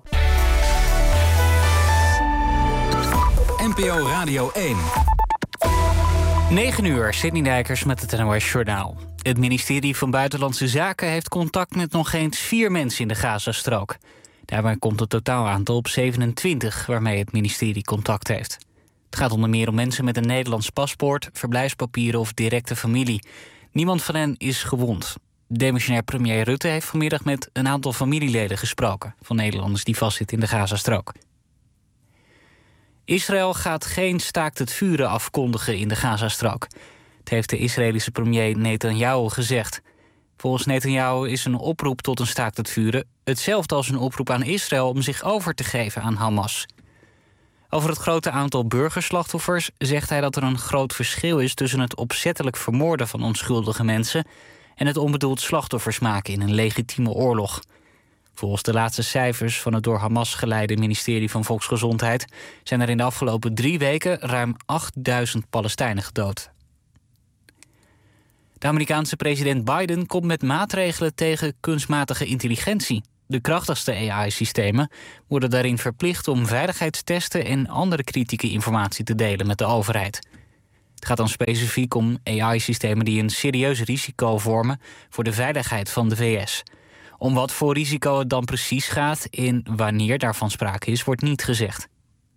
NPO Radio 1. 9 uur, Sidney Dijkers met het NOS Journaal. Het ministerie van Buitenlandse Zaken heeft contact met nog eens 4 mensen in de Gazastrook. Daarbij komt het totaalaantal op 27 waarmee het ministerie contact heeft. Het gaat onder meer om mensen met een Nederlands paspoort, verblijfspapieren of directe familie. Niemand van hen is gewond. Demissionair premier Rutte heeft vanmiddag met een aantal familieleden gesproken van Nederlanders die vastzitten in de Gazastrook. Israël gaat geen staakt het vuren afkondigen in de Gazastrook. Het heeft de Israëlische premier Netanyahu gezegd. Volgens Netanyahu is een oproep tot een staakt het vuren hetzelfde als een oproep aan Israël om zich over te geven aan Hamas. Over het grote aantal burgerslachtoffers zegt hij dat er een groot verschil is tussen het opzettelijk vermoorden van onschuldige mensen en het onbedoeld slachtoffers maken in een legitieme oorlog. Volgens de laatste cijfers van het door Hamas geleide ministerie van Volksgezondheid zijn er in de afgelopen 3 weken ruim 8000 Palestijnen gedood. De Amerikaanse president Biden komt met maatregelen tegen kunstmatige intelligentie. De krachtigste AI-systemen worden daarin verplicht om veiligheidstesten en andere kritieke informatie te delen met de overheid. Het gaat dan specifiek om AI-systemen die een serieus risico vormen voor de veiligheid van de VS. Om wat voor risico het dan precies gaat en wanneer daarvan sprake is, wordt niet gezegd.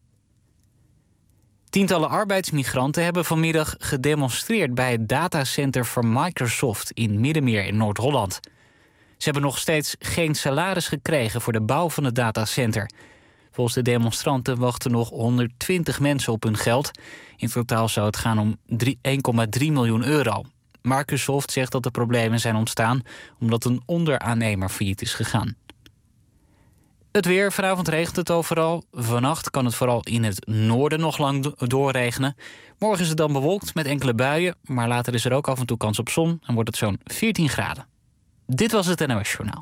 Tientallen arbeidsmigranten hebben vanmiddag gedemonstreerd bij het datacenter van Microsoft in Middenmeer in Noord-Holland. Ze hebben nog steeds geen salaris gekregen voor de bouw van het datacenter. Volgens de demonstranten wachten nog 120 mensen op hun geld. In totaal zou het gaan om 1,3 miljoen euro. Microsoft zegt dat de problemen zijn ontstaan omdat een onderaannemer failliet is gegaan. Het weer, vanavond regent het overal. Vannacht kan het vooral in het noorden nog lang doorregenen. Morgen is het dan bewolkt met enkele buien, maar later is er ook af en toe kans op zon en wordt het zo'n 14 graden. Dit was het NOS Journaal.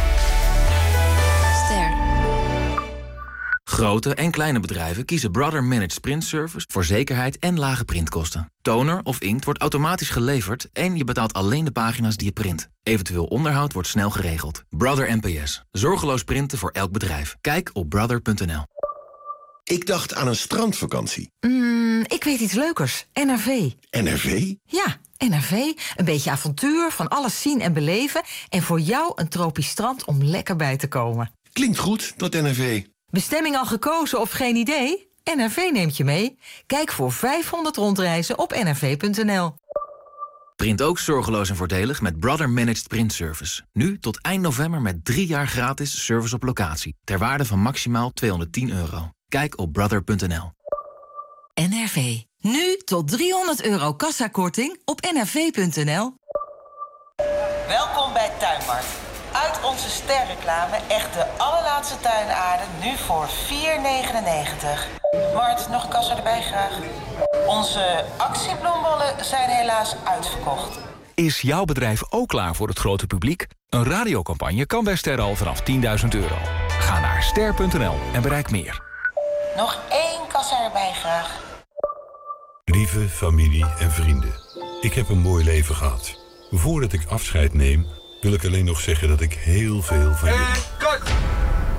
Grote en kleine bedrijven kiezen Brother Managed Print Service voor zekerheid en lage printkosten. Toner of inkt wordt automatisch geleverd en je betaalt alleen de pagina's die je print. Eventueel onderhoud wordt snel geregeld. Brother NPS. Zorgeloos printen voor elk bedrijf. Kijk op brother.nl. Ik dacht aan een strandvakantie. Ik weet iets leukers. NRV. NRV? Ja, NRV. Een beetje avontuur, van alles zien en beleven. En voor jou een tropisch strand om lekker bij te komen. Klinkt goed, dat NRV. Bestemming al gekozen of geen idee? NRV neemt je mee. Kijk voor 500 rondreizen op nrv.nl. Print ook zorgeloos en voordelig met Brother Managed Print Service. Nu tot eind november met 3 jaar gratis service op locatie. Ter waarde van maximaal €210. Kijk op brother.nl. NRV. Nu tot €300 kassakorting op nrv.nl. Welkom bij Tuinmarkt. Uit onze sterreclame echt de allerlaatste tuinaarden, nu voor €4,99. Mart, nog een kassa erbij graag. Onze actiebloembollen zijn helaas uitverkocht. Is jouw bedrijf ook klaar voor het grote publiek? Een radiocampagne kan bij Ster al vanaf €10.000. Ga naar ster.nl en bereik meer. Nog 1 kassa erbij graag. Lieve familie en vrienden, ik heb een mooi leven gehad. Voordat ik afscheid neem, wil ik alleen nog zeggen dat ik heel veel van jullie...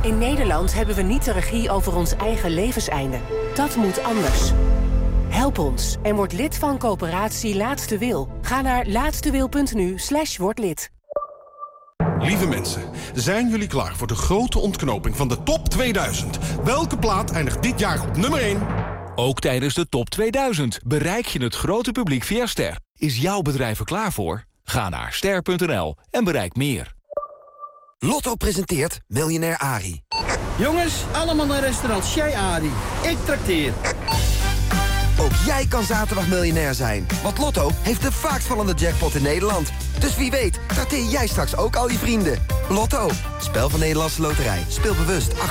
In Nederland hebben we niet de regie over ons eigen levenseinde. Dat moet anders. Help ons en word lid van coöperatie Laatste Wil. Ga naar laatstewil.nu/word lid. Lieve mensen, zijn jullie klaar voor de grote ontknoping van de top 2000? Welke plaat eindigt dit jaar op nummer 1? Ook tijdens de top 2000 bereik je het grote publiek via Ster. Is jouw bedrijf er klaar voor? Ga naar ster.nl en bereik meer. Lotto presenteert Miljonair Arie. Jongens, allemaal naar restaurant Chez Arie. Ik trakteer. Ook jij kan zaterdag miljonair zijn. Want Lotto heeft de vaakst vallende jackpot in Nederland. Dus wie weet, trakteer jij straks ook al je vrienden. Lotto, spel van Nederlandse Loterij. Speel bewust, 18+.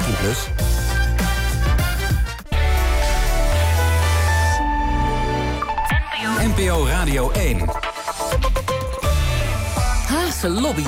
NPO Radio 1. Haagse Lobby.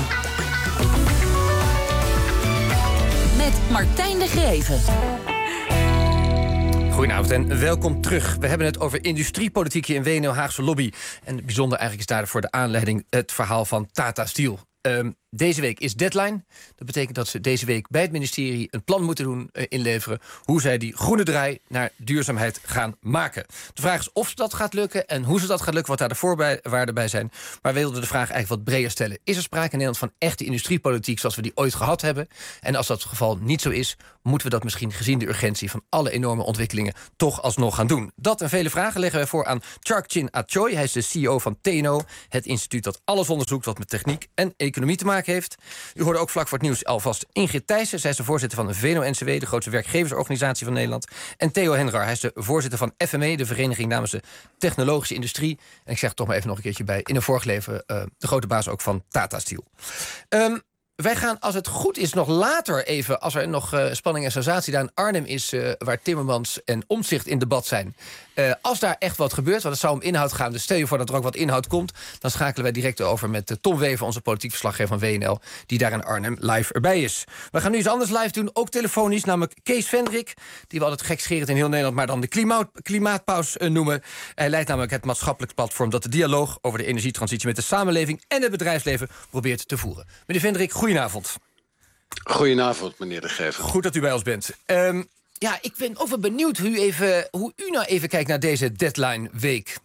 Met Martijn de Greven. Goedenavond en welkom terug. We hebben het over industriepolitiek in WNL Haagse Lobby. En bijzonder eigenlijk is daarvoor de aanleiding het verhaal van Tata Steel. Deze week is deadline. Dat betekent dat ze deze week bij het ministerie een plan moeten inleveren hoe zij die groene draai naar duurzaamheid gaan maken. De vraag is of dat gaat lukken en hoe ze dat gaat lukken, wat daar de voorwaarden bij zijn. Maar we wilden de vraag eigenlijk wat breder stellen. Is er sprake in Nederland van echte industriepolitiek zoals we die ooit gehad hebben? En als dat het geval niet zo is, moeten we dat misschien gezien de urgentie van alle enorme ontwikkelingen toch alsnog gaan doen? Dat en vele vragen leggen wij voor aan Chark-Chin Achoy. Hij is de CEO van TNO, het instituut dat alles onderzoekt wat met techniek en economie te maken heeft. U hoorde ook vlak voor het nieuws alvast Ingrid Thijssen. Zij is de voorzitter van de VNO-NCW, de grootste werkgeversorganisatie van Nederland. En Theo Henrar, hij is de voorzitter van FME, de vereniging namens de technologische industrie. En ik zeg het toch maar even nog een keertje bij, in een vorig leven de grote baas ook van Tata Steel. Wij gaan, als het goed is, nog later even, als er nog spanning en sensatie daar in Arnhem is, waar Timmermans en Omtzigt in debat zijn. Als daar echt wat gebeurt, want het zou om inhoud gaan, dus stel je voor dat er ook wat inhoud komt, dan schakelen wij direct over met Tom Wever, onze politiek verslaggever van WNL, die daar in Arnhem live erbij is. We gaan nu iets anders live doen, ook telefonisch, namelijk Kees Vendrik, die we altijd gekscherend in heel Nederland, maar dan de klimaatpaus noemen. Hij leidt namelijk het maatschappelijk platform dat de dialoog over de energietransitie met de samenleving en het bedrijfsleven probeert te voeren. Meneer Vendrik, goedenavond. Goedenavond, meneer de Gever. Goed dat u bij ons bent. Ja, ik ben ook wel benieuwd hoe u nou even kijkt naar deze deadline week.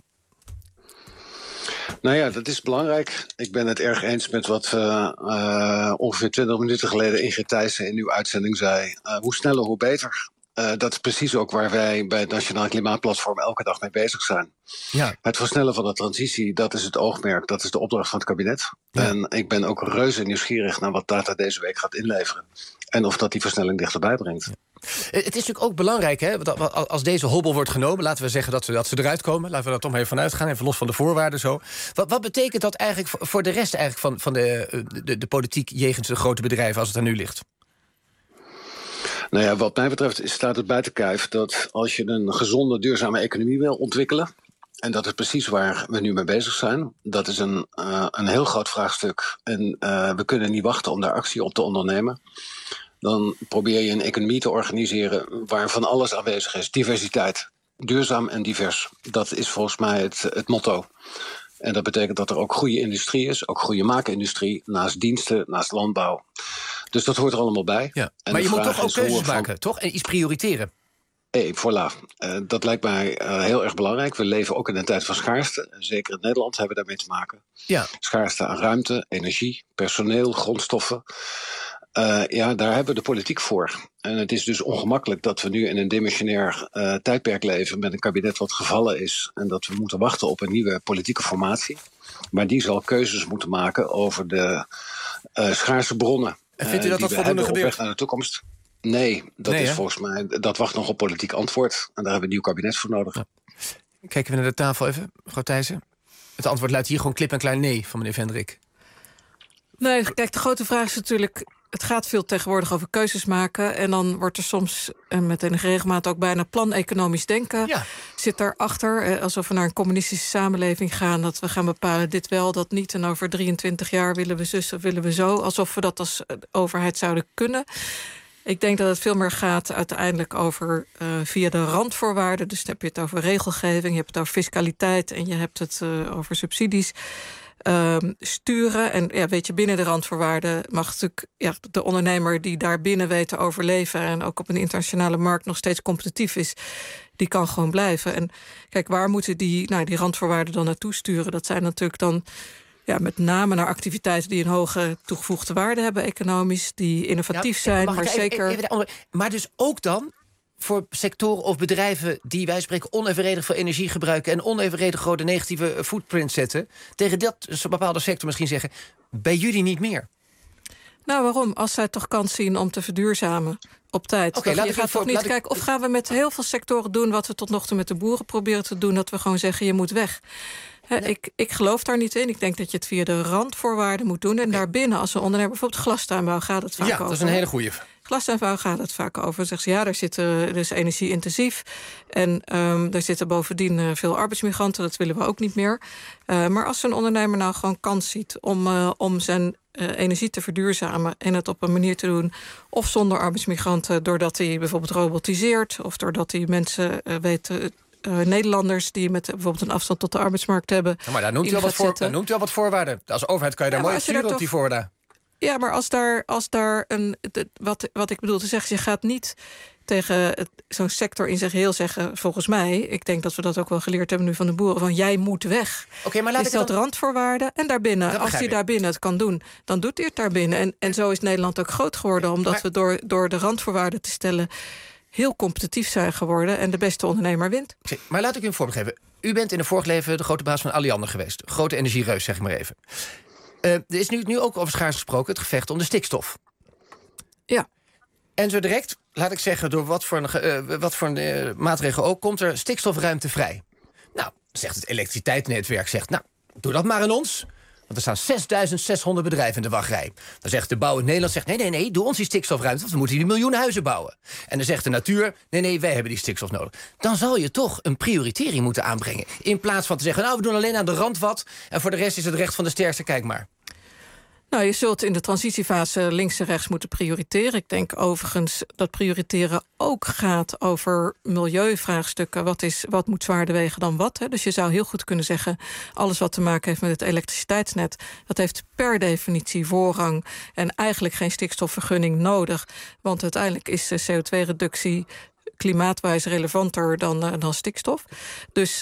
Nou ja, dat is belangrijk. Ik ben het erg eens met wat ongeveer 20 minuten geleden Ingrid Thijssen in uw uitzending zei. Hoe sneller, hoe beter. Dat is precies ook waar wij bij het Nationaal Klimaatplatform elke dag mee bezig zijn. Ja. Het versnellen van de transitie, dat is het oogmerk, dat is de opdracht van het kabinet. Ja. En ik ben ook reuze nieuwsgierig naar wat Tata deze week gaat inleveren. En of dat die versnelling dichterbij brengt. Ja. Het is natuurlijk ook belangrijk, hè, als deze hobbel wordt genomen, laten we zeggen dat ze eruit komen. Laten we daar toch maar even vanuit gaan, even los van de voorwaarden zo. Wat betekent dat eigenlijk voor de rest eigenlijk van de politiek jegens de grote bedrijven als het aan nu ligt? Nou ja, wat mij betreft staat het buiten kijf dat als je een gezonde, duurzame economie wil ontwikkelen, en dat is precies waar we nu mee bezig zijn, dat is een heel groot vraagstuk. En we kunnen niet wachten om daar actie op te ondernemen. Dan probeer je een economie te organiseren waar van alles aanwezig is. Diversiteit, duurzaam en divers. Dat is volgens mij het motto. En dat betekent dat er ook goede industrie is, ook goede maakindustrie, naast diensten, naast landbouw. Dus dat hoort er allemaal bij. Ja. Maar je moet toch ook keuzes maken, toch? En iets prioriteren. Voilà. Dat lijkt mij heel erg belangrijk. We leven ook in een tijd van schaarste. Zeker in Nederland hebben we daarmee te maken. Ja. Schaarste aan ruimte, energie, personeel, grondstoffen. Ja, daar hebben we de politiek voor. En het is dus ongemakkelijk dat we nu in een dimensionair tijdperk leven met een kabinet wat gevallen is en dat we moeten wachten op een nieuwe politieke formatie. Maar die zal keuzes moeten maken over de schaarse bronnen. En vindt u dat voldoende gebeurt? Op weg naar de toekomst? Nee, volgens mij, dat wacht nog op politiek antwoord. En daar hebben we een nieuw kabinet voor nodig. Ja. Kijken we naar de tafel even, mevrouw Thijssen. Het antwoord luidt hier gewoon klip en klein nee van meneer Vendrik. Nee, kijk, de grote vraag is natuurlijk, het gaat veel tegenwoordig over keuzes maken. En dan wordt er soms, en met enige regelmaat ook bijna planeconomisch denken. Zit daarachter, alsof we naar een communistische samenleving gaan. Dat we gaan bepalen dit wel, dat niet. En over 23 jaar willen we zus of willen we zo. Alsof we dat als overheid zouden kunnen. Ik denk dat het veel meer gaat uiteindelijk over via de randvoorwaarden. Dus dan heb je het over regelgeving, je hebt het over fiscaliteit en je hebt het over subsidies. sturen. En weet je, binnen de randvoorwaarden mag natuurlijk de ondernemer die daar binnen weet te overleven en ook op een internationale markt nog steeds competitief is, die kan gewoon blijven. En kijk, waar moeten die randvoorwaarden dan naartoe sturen? Dat zijn natuurlijk dan met name naar activiteiten die een hoge toegevoegde waarde hebben economisch, die innovatief zijn, maar zeker. Maar dus ook dan voor sectoren of bedrijven die wij spreken onevenredig veel energie gebruiken en onevenredig grote negatieve footprint zetten, tegen dat bepaalde sector misschien zeggen, bij jullie niet meer. Nou, waarom? Als zij toch kans zien om te verduurzamen op tijd. Kijken, of gaan we met heel veel sectoren doen wat we tot nog toe met de boeren proberen te doen, dat we gewoon zeggen, je moet weg. Ik geloof daar niet in. Ik denk dat je het via de randvoorwaarden moet doen. En daarbinnen, als een ondernemer, bijvoorbeeld glastuinbouw, gaat het vaak over. Ja, dat is een hele goeie. Glastuinbouw gaat het vaak over. Zegt ze, daar zitten dus energie-intensief. En daar zitten bovendien veel arbeidsmigranten. Dat willen we ook niet meer. Maar als een ondernemer nou gewoon kans ziet om zijn energie te verduurzamen en het op een manier te doen, of zonder arbeidsmigranten, doordat hij bijvoorbeeld robotiseert, of doordat hij mensen Nederlanders die met bijvoorbeeld een afstand tot de arbeidsmarkt hebben. Ja, maar daar noemt u al wat voorwaarden. Als overheid kan je daar mooi op sturen op die voorwaarden. Ja, maar als daar wat ik bedoel te zeggen, je gaat niet tegen zo'n sector in zijn geheel zeggen, volgens mij, ik denk dat we dat ook wel geleerd hebben nu van de boeren, van jij moet weg. Oké, maar laat je stelt randvoorwaarden en daarbinnen, als hij daarbinnen het kan doen, dan doet hij het daarbinnen. En zo is Nederland ook groot geworden, omdat we door de randvoorwaarden te stellen heel competitief zijn geworden en de beste ondernemer wint. Maar laat ik u een voorbeeld geven. U bent in een vorig leven de grote baas van Alliander geweest. Grote energiereus, zeg ik maar even. Er is nu ook over schaars gesproken het gevecht om de stikstof. Ja. En zo direct, laat ik zeggen, door wat voor een maatregel ook, komt er stikstofruimte vrij. Nou, zegt het elektriciteitsnetwerk, doe dat maar aan ons. Want er staan 6.600 bedrijven in de wachtrij. Dan zegt de bouw in Nederland, nee, doe ons die stikstofruimte, want we moeten die miljoenen huizen bouwen. En dan zegt de natuur, nee, wij hebben die stikstof nodig. Dan zal je toch een prioritering moeten aanbrengen. In plaats van te zeggen, we doen alleen aan de rand wat, en voor de rest is het recht van de sterkste, kijk maar. Nou, je zult in de transitiefase links en rechts moeten prioriteren. Ik denk overigens dat prioriteren ook gaat over milieuvraagstukken. Wat moet zwaarder wegen dan wat? Hè? Dus je zou heel goed kunnen zeggen, alles wat te maken heeft met het elektriciteitsnet, dat heeft per definitie voorrang en eigenlijk geen stikstofvergunning nodig. Want uiteindelijk is CO2-reductie klimaatwijs relevanter dan stikstof. Dus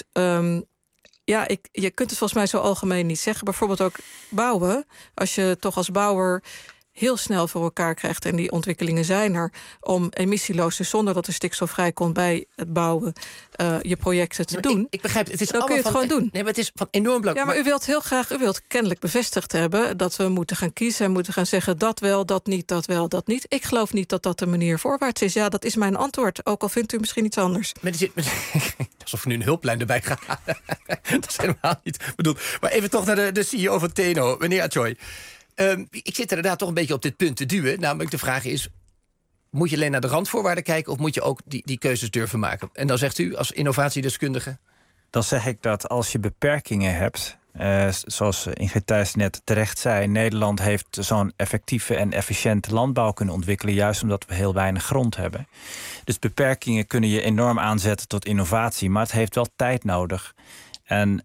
je kunt het volgens mij zo algemeen niet zeggen. Bijvoorbeeld ook bouwen. Als je toch als bouwer heel snel voor elkaar krijgt, en die ontwikkelingen zijn er, om emissieloos, dus zonder dat er stikstof vrijkomt bij het bouwen, je projecten te doen. Ik begrijp, het is dan kun je het gewoon doen. Nee, maar het is van enorm belang. Ja, maar u wilt heel graag, u wilt kennelijk bevestigd hebben dat we moeten gaan kiezen en moeten gaan zeggen dat wel, dat niet, dat wel, dat niet. Ik geloof niet dat dat de manier voorwaarts is. Ja, dat is mijn antwoord. Ook al vindt u misschien iets anders. Alsof we nu een hulplijn erbij gaan. Dat is helemaal niet bedoeld. Maar even toch naar de CEO van TNO, meneer Achoy. Ik zit inderdaad toch een beetje op dit punt te duwen. Namelijk de vraag is, moet je alleen naar de randvoorwaarden kijken, of moet je ook die keuzes durven maken? En dan zegt u als innovatiedeskundige? Dan zeg ik dat als je beperkingen hebt, zoals Ingrid Thijs net terecht zei, Nederland heeft zo'n effectieve en efficiënte landbouw kunnen ontwikkelen, juist omdat we heel weinig grond hebben. Dus beperkingen kunnen je enorm aanzetten tot innovatie, maar het heeft wel tijd nodig. En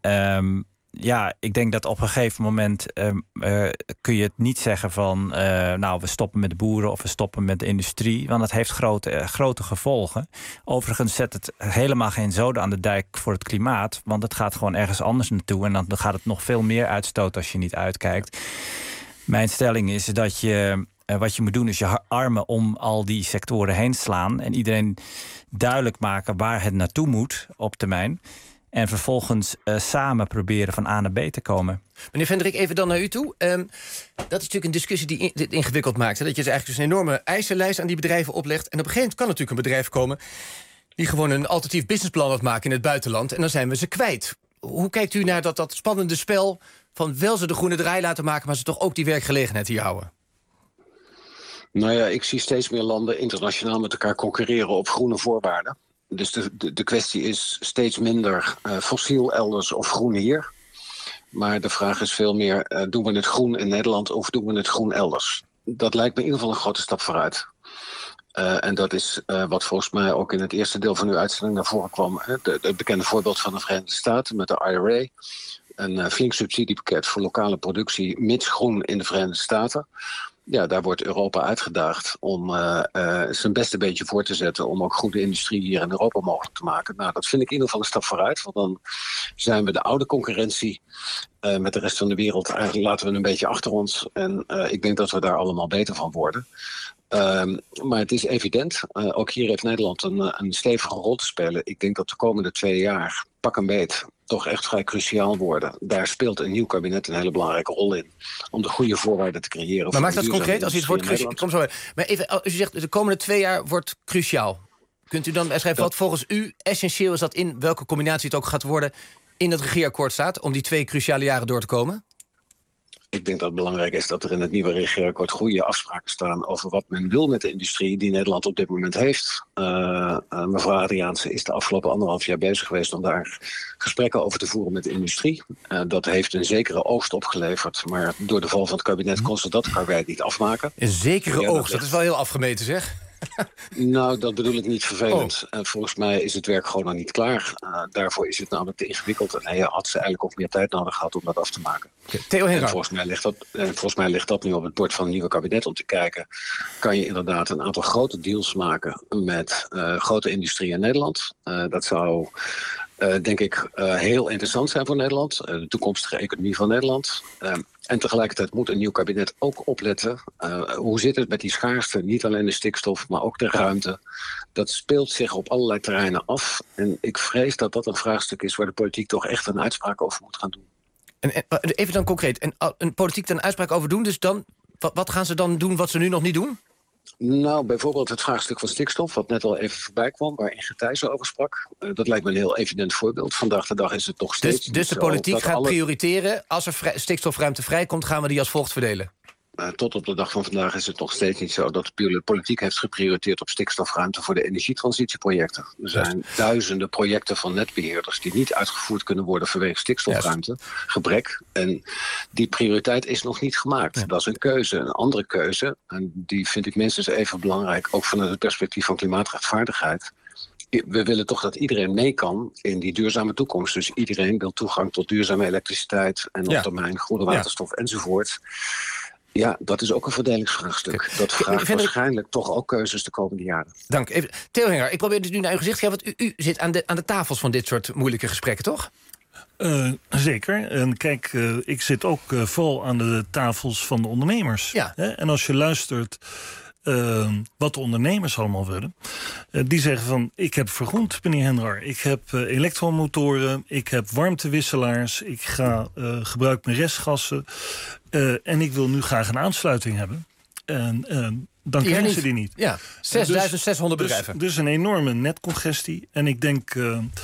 ik denk dat op een gegeven moment kun je het niet zeggen van we stoppen met de boeren of we stoppen met de industrie, want dat heeft grote gevolgen. Overigens zet het helemaal geen zoden aan de dijk voor het klimaat, want het gaat gewoon ergens anders naartoe en dan gaat het nog veel meer uitstoten als je niet uitkijkt. Mijn stelling is dat wat je moet doen is je armen om al die sectoren heen slaan en iedereen duidelijk maken waar het naartoe moet op termijn. En vervolgens samen proberen van A naar B te komen. Meneer Vendrik, even dan naar u toe. Dat is natuurlijk een discussie die dit ingewikkeld maakt. Hè? Dat je eigenlijk dus een enorme eisenlijst aan die bedrijven oplegt. En op een gegeven moment kan natuurlijk een bedrijf komen die gewoon een alternatief businessplan wat maken in het buitenland. En dan zijn we ze kwijt. Hoe kijkt u naar dat spannende spel van wel ze de groene draai laten maken, maar ze toch ook die werkgelegenheid hier houden? Nou ja, ik zie steeds meer landen internationaal met elkaar concurreren op groene voorwaarden. Dus de kwestie is steeds minder fossiel elders of groen hier. Maar de vraag is veel meer, doen we het groen in Nederland of doen we het groen elders? Dat lijkt me in ieder geval een grote stap vooruit. En dat is wat volgens mij ook in het eerste deel van uw uitzending naar voren kwam. Het bekende voorbeeld van de Verenigde Staten met de IRA. een flink subsidiepakket voor lokale productie, mits groen in de Verenigde Staten. Ja, daar wordt Europa uitgedaagd om zijn beste beetje voor te zetten om ook goede industrie hier in Europa mogelijk te maken. Nou, dat vind ik in ieder geval een stap vooruit, want dan zijn we de oude concurrentie met de rest van de wereld eigenlijk laten we een beetje achter ons. En ik denk dat we daar allemaal beter van worden. Maar het is evident, ook hier heeft Nederland een stevige rol te spelen. Ik denk dat de komende 2 jaar, pak een beet, toch echt vrij cruciaal worden. Daar speelt een nieuw kabinet een hele belangrijke rol in. Om de goede voorwaarden te creëren. Maar maakt dat concreet als u het woord cruciaal... Ik kom zo bij. Maar even, als u zegt de komende 2 jaar wordt cruciaal. Kunt u dan schrijven wat volgens u essentieel is dat in welke combinatie het ook gaat worden in het regeerakkoord staat om die 2 cruciale jaren door te komen? Ik denk dat het belangrijk is dat er in het nieuwe regeerakkoord goede afspraken staan over wat men wil met de industrie die Nederland op dit moment heeft. Mevrouw Adriaanse is de afgelopen 1,5 jaar bezig geweest om daar gesprekken over te voeren met de industrie. Dat heeft een zekere oogst opgeleverd, maar door de val van het kabinet kon ze dat karwei niet afmaken. Een zekere oogst, dat is wel heel afgemeten zeg. Nou, dat bedoel ik niet vervelend. Volgens mij is het werk gewoon nog niet klaar. Daarvoor is het namelijk te ingewikkeld. En hij had ze eigenlijk ook meer tijd nodig gehad om dat af te maken. Theo Hengar. Volgens mij ligt dat nu op het bord van het nieuwe kabinet om te kijken. Kan je inderdaad een aantal grote deals maken met grote industrie in Nederland? Dat zou... denk ik heel interessant zijn voor Nederland. De toekomstige economie van Nederland. En tegelijkertijd moet een nieuw kabinet ook opletten. Hoe zit het met die schaarste? Niet alleen de stikstof, maar ook de ruimte. Dat speelt zich op allerlei terreinen af. En ik vrees dat dat een vraagstuk is waar de politiek toch echt een uitspraak over moet gaan doen. En even dan concreet. Een politiek een uitspraak over doen, dus dan... Wat gaan ze dan doen wat ze nu nog niet doen? Nou, bijvoorbeeld het vraagstuk van stikstof, wat net al even voorbij kwam, waar Ingrid Thijssen over sprak. Dat lijkt me een heel evident voorbeeld. Vandaag de dag is het nog steeds. Dus de politiek gaat prioriteren. Als er stikstofruimte vrijkomt, gaan we die als volgt verdelen. Tot op de dag van vandaag is het nog steeds niet zo dat de politiek heeft geprioriteerd op stikstofruimte voor de energietransitieprojecten. Er zijn duizenden projecten van netbeheerders die niet uitgevoerd kunnen worden vanwege stikstofruimte, gebrek. En die prioriteit is nog niet gemaakt. Ja. Dat is een keuze. Een andere keuze, en die vind ik minstens even belangrijk, ook vanuit het perspectief van klimaatrechtvaardigheid. We willen toch dat iedereen mee kan in die duurzame toekomst. Dus iedereen wil toegang tot duurzame elektriciteit en op termijn groene waterstof enzovoort. Ja, dat is ook een verdelingsvraagstuk. Dat vraagt waarschijnlijk toch ook keuzes de komende jaren. Dank. Even, Theo Hengar, ik probeer dus nu naar uw gezicht te gaan, want u zit aan de tafels van dit soort moeilijke gesprekken, toch? Zeker. En kijk, ik zit ook vooral aan de tafels van de ondernemers. Ja. En als je luistert wat de ondernemers allemaal willen, die zeggen van, ik heb vergroend, meneer Hengar. Ik heb elektromotoren, ik heb warmtewisselaars, ik gebruik mijn restgassen. En ik wil nu graag een aansluiting hebben. En dan krijgen ze die niet. Ja, 6.600 bedrijven. Dus een enorme netcongestie. En ik denk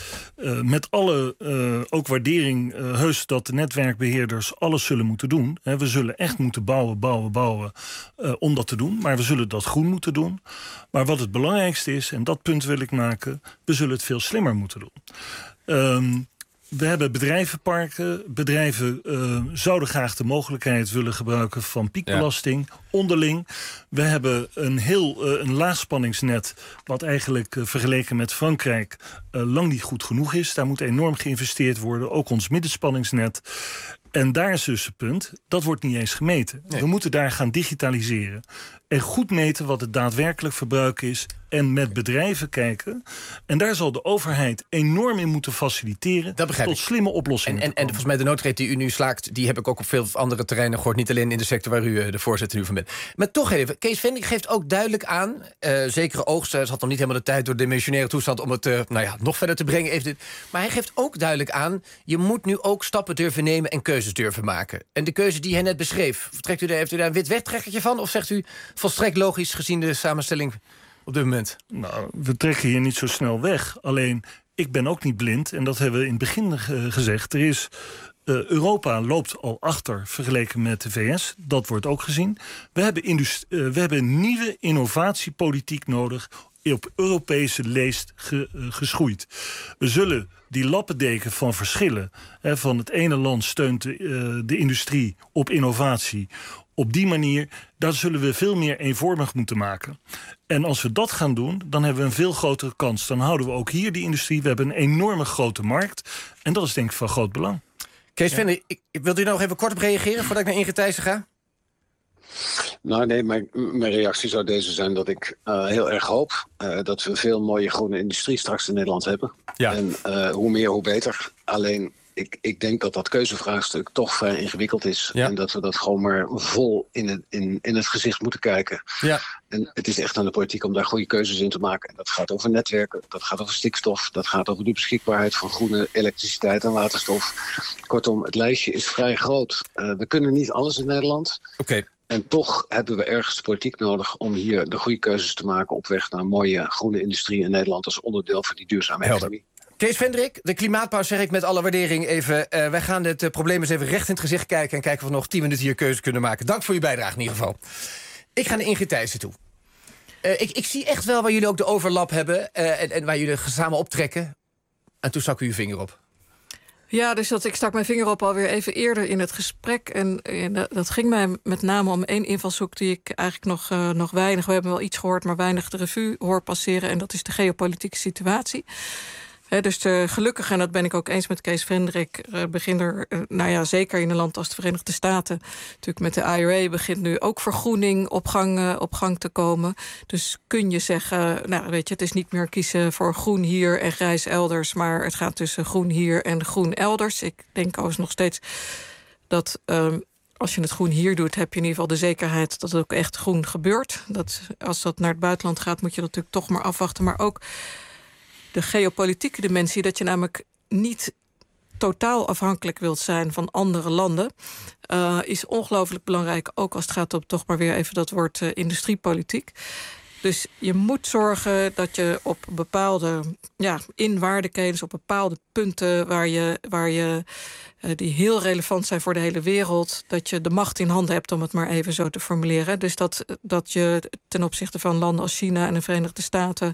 met alle ook waardering heus dat de netwerkbeheerders alles zullen moeten doen. We zullen echt moeten bouwen om dat te doen. Maar we zullen dat groen moeten doen. Maar wat het belangrijkste is, en dat punt wil ik maken, we zullen het veel slimmer moeten doen. We hebben bedrijvenparken. Bedrijven zouden graag de mogelijkheid willen gebruiken van piekbelasting onderling. We hebben een laagspanningsnet wat eigenlijk vergeleken met Frankrijk lang niet goed genoeg is. Daar moet enorm geïnvesteerd worden. Ook ons middenspanningsnet. En daar is dus het punt, dat wordt niet eens gemeten. Nee. We moeten daar gaan digitaliseren. En goed meten wat het daadwerkelijk verbruik is. En met bedrijven kijken. En daar zal de overheid enorm in moeten faciliteren. Tot slimme oplossingen. En volgens mij de noodkreet die u nu slaakt, die heb ik ook op veel andere terreinen gehoord. Niet alleen in de sector waar u de voorzitter nu van bent. Maar toch even, Kees Vendink geeft ook duidelijk aan, zekere oogst, ze had nog niet helemaal de tijd door de dimensionaire toestand om het nog verder te brengen. Maar hij geeft ook duidelijk aan, je moet nu ook stappen durven nemen en keuzes durven maken. En de keuze die hij net beschreef, heeft u daar een wit wegtrekkertje van? Of zegt u volstrekt logisch gezien de samenstelling op dit moment? Nou, we trekken hier niet zo snel weg. Alleen, ik ben ook niet blind. En dat hebben we in het begin gezegd. Europa loopt al achter vergeleken met de VS. Dat wordt ook gezien. We hebben een nieuwe innovatiepolitiek nodig, op Europese leest geschoeid. We zullen die lappendeken van verschillen, van het ene land steunt de industrie op innovatie, op die manier, daar zullen we veel meer eenvormig moeten maken. En als we dat gaan doen, dan hebben we een veel grotere kans. Dan houden we ook hier die industrie. We hebben een enorme grote markt. En dat is denk ik van groot belang. Kees Vender, wilt u nog even kort op reageren voordat ik naar Ingrid Thijssen ga? Nou nee, mijn reactie zou deze zijn dat ik heel erg hoop dat we veel mooie groene industrie straks in Nederland hebben. Ja. En hoe meer, hoe beter. Alleen, ik denk dat dat keuzevraagstuk toch vrij ingewikkeld is. Ja. En dat we dat gewoon maar vol in het gezicht moeten kijken. Ja. En het is echt aan de politiek om daar goede keuzes in te maken. En dat gaat over netwerken, dat gaat over stikstof, dat gaat over de beschikbaarheid van groene elektriciteit en waterstof. Kortom, het lijstje is vrij groot. We kunnen niet alles in Nederland. Oké. En toch hebben we ergens politiek nodig om hier de goede keuzes te maken op weg naar een mooie groene industrie in Nederland als onderdeel van die duurzame economie. Kees Vendrik, de klimaatpauze zeg ik met alle waardering even. Wij gaan het probleem eens even recht in het gezicht kijken en kijken of we nog 10 minuten hier keuze kunnen maken. Dank voor uw bijdrage in ieder geval. Ik ga naar Ingrid Thijssen toe. Ik zie echt wel waar jullie ook de overlap hebben en waar jullie samen optrekken. En toen stak u uw vinger op. Ja, dus ik stak mijn vinger op alweer even eerder in het gesprek. En dat ging mij met name om 1 invalshoek die ik eigenlijk nog weinig... we hebben wel iets gehoord, maar weinig de revue hoor passeren. En dat is de geopolitieke situatie. Dus gelukkig, en dat ben ik ook eens met Kees Vendrik... begint er, zeker in een land als de Verenigde Staten... natuurlijk met de IRA begint nu ook vergroening op gang te komen. Dus kun je zeggen, het is niet meer kiezen voor groen hier en grijs elders... maar het gaat tussen groen hier en groen elders. Ik denk overigens nog steeds dat... als je het groen hier doet, heb je in ieder geval de zekerheid... dat het ook echt groen gebeurt. Als dat naar het buitenland gaat, moet je dat natuurlijk toch maar afwachten. Maar ook de geopolitieke dimensie, dat je namelijk niet totaal afhankelijk wilt zijn van andere landen, is ongelooflijk belangrijk, ook als het gaat om toch maar weer even dat woord industriepolitiek. Dus je moet zorgen dat je op bepaalde in waardeketens, op bepaalde punten waar je die heel relevant zijn voor de hele wereld, dat je de macht in handen hebt, om het maar even zo te formuleren. Dus dat je ten opzichte van landen als China en de Verenigde Staten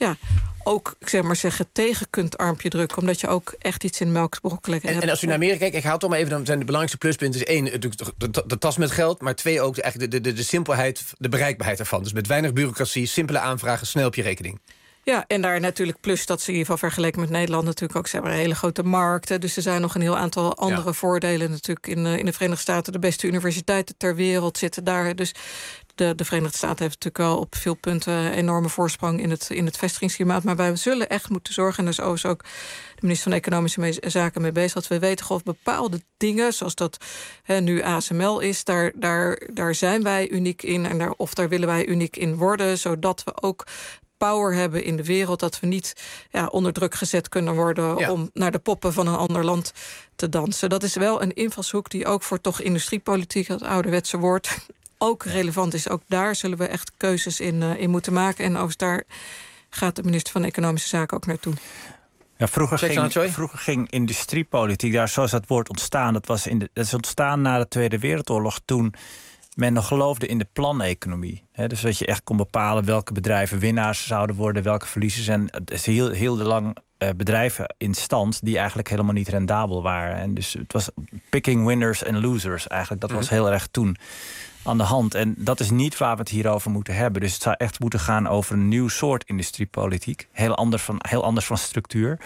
ook, ik zeg maar zeggen, tegen kunt armpje drukken, omdat je ook echt iets in de melk brokkelen hebt. En als u naar Amerika kijkt, ik haal het toch maar even, dan zijn de belangrijkste pluspunten. 1, de tas met geld, maar 2 ook eigenlijk de simpelheid, de bereikbaarheid ervan. Dus met weinig bureaucratie, simpele aanvragen, snel op je rekening. Ja, en daar natuurlijk plus dat ze in ieder geval vergeleken met Nederland natuurlijk ook, zijn hele grote markten. Dus er zijn nog een heel aantal andere voordelen natuurlijk in de Verenigde Staten. De beste universiteiten ter wereld zitten daar. Dus de Verenigde Staten heeft natuurlijk wel op veel punten een enorme voorsprong in het vestigingsklimaat. Maar wij zullen echt moeten zorgen, en daar is overigens ook de minister van Economische Zaken mee bezig, dat we weten of bepaalde dingen, zoals dat nu ASML is, daar zijn wij uniek in en daar willen wij uniek in worden, zodat we ook power hebben in de wereld, dat we niet onder druk gezet kunnen worden om naar de poppen van een ander land te dansen. Dat is wel een invalshoek die ook voor toch industriepolitiek, dat ouderwetse woord, ook relevant is. Ook daar zullen we echt keuzes in moeten maken. En overigens daar gaat de minister van Economische Zaken ook naartoe. Ja, vroeger ging industriepolitiek, daar zoals dat woord ontstaan, dat is ontstaan na de Tweede Wereldoorlog, toen men nog geloofde in de planeconomie. Dus dat je echt kon bepalen welke bedrijven winnaars zouden worden, welke verliezers. En het is heel lang bedrijven in stand die eigenlijk helemaal niet rendabel waren. En dus het was picking winners en losers eigenlijk. Dat was heel erg toen aan de hand. En dat is niet waar we het hier over moeten hebben. Dus het zou echt moeten gaan over een nieuw soort industriepolitiek. Heel anders van structuur.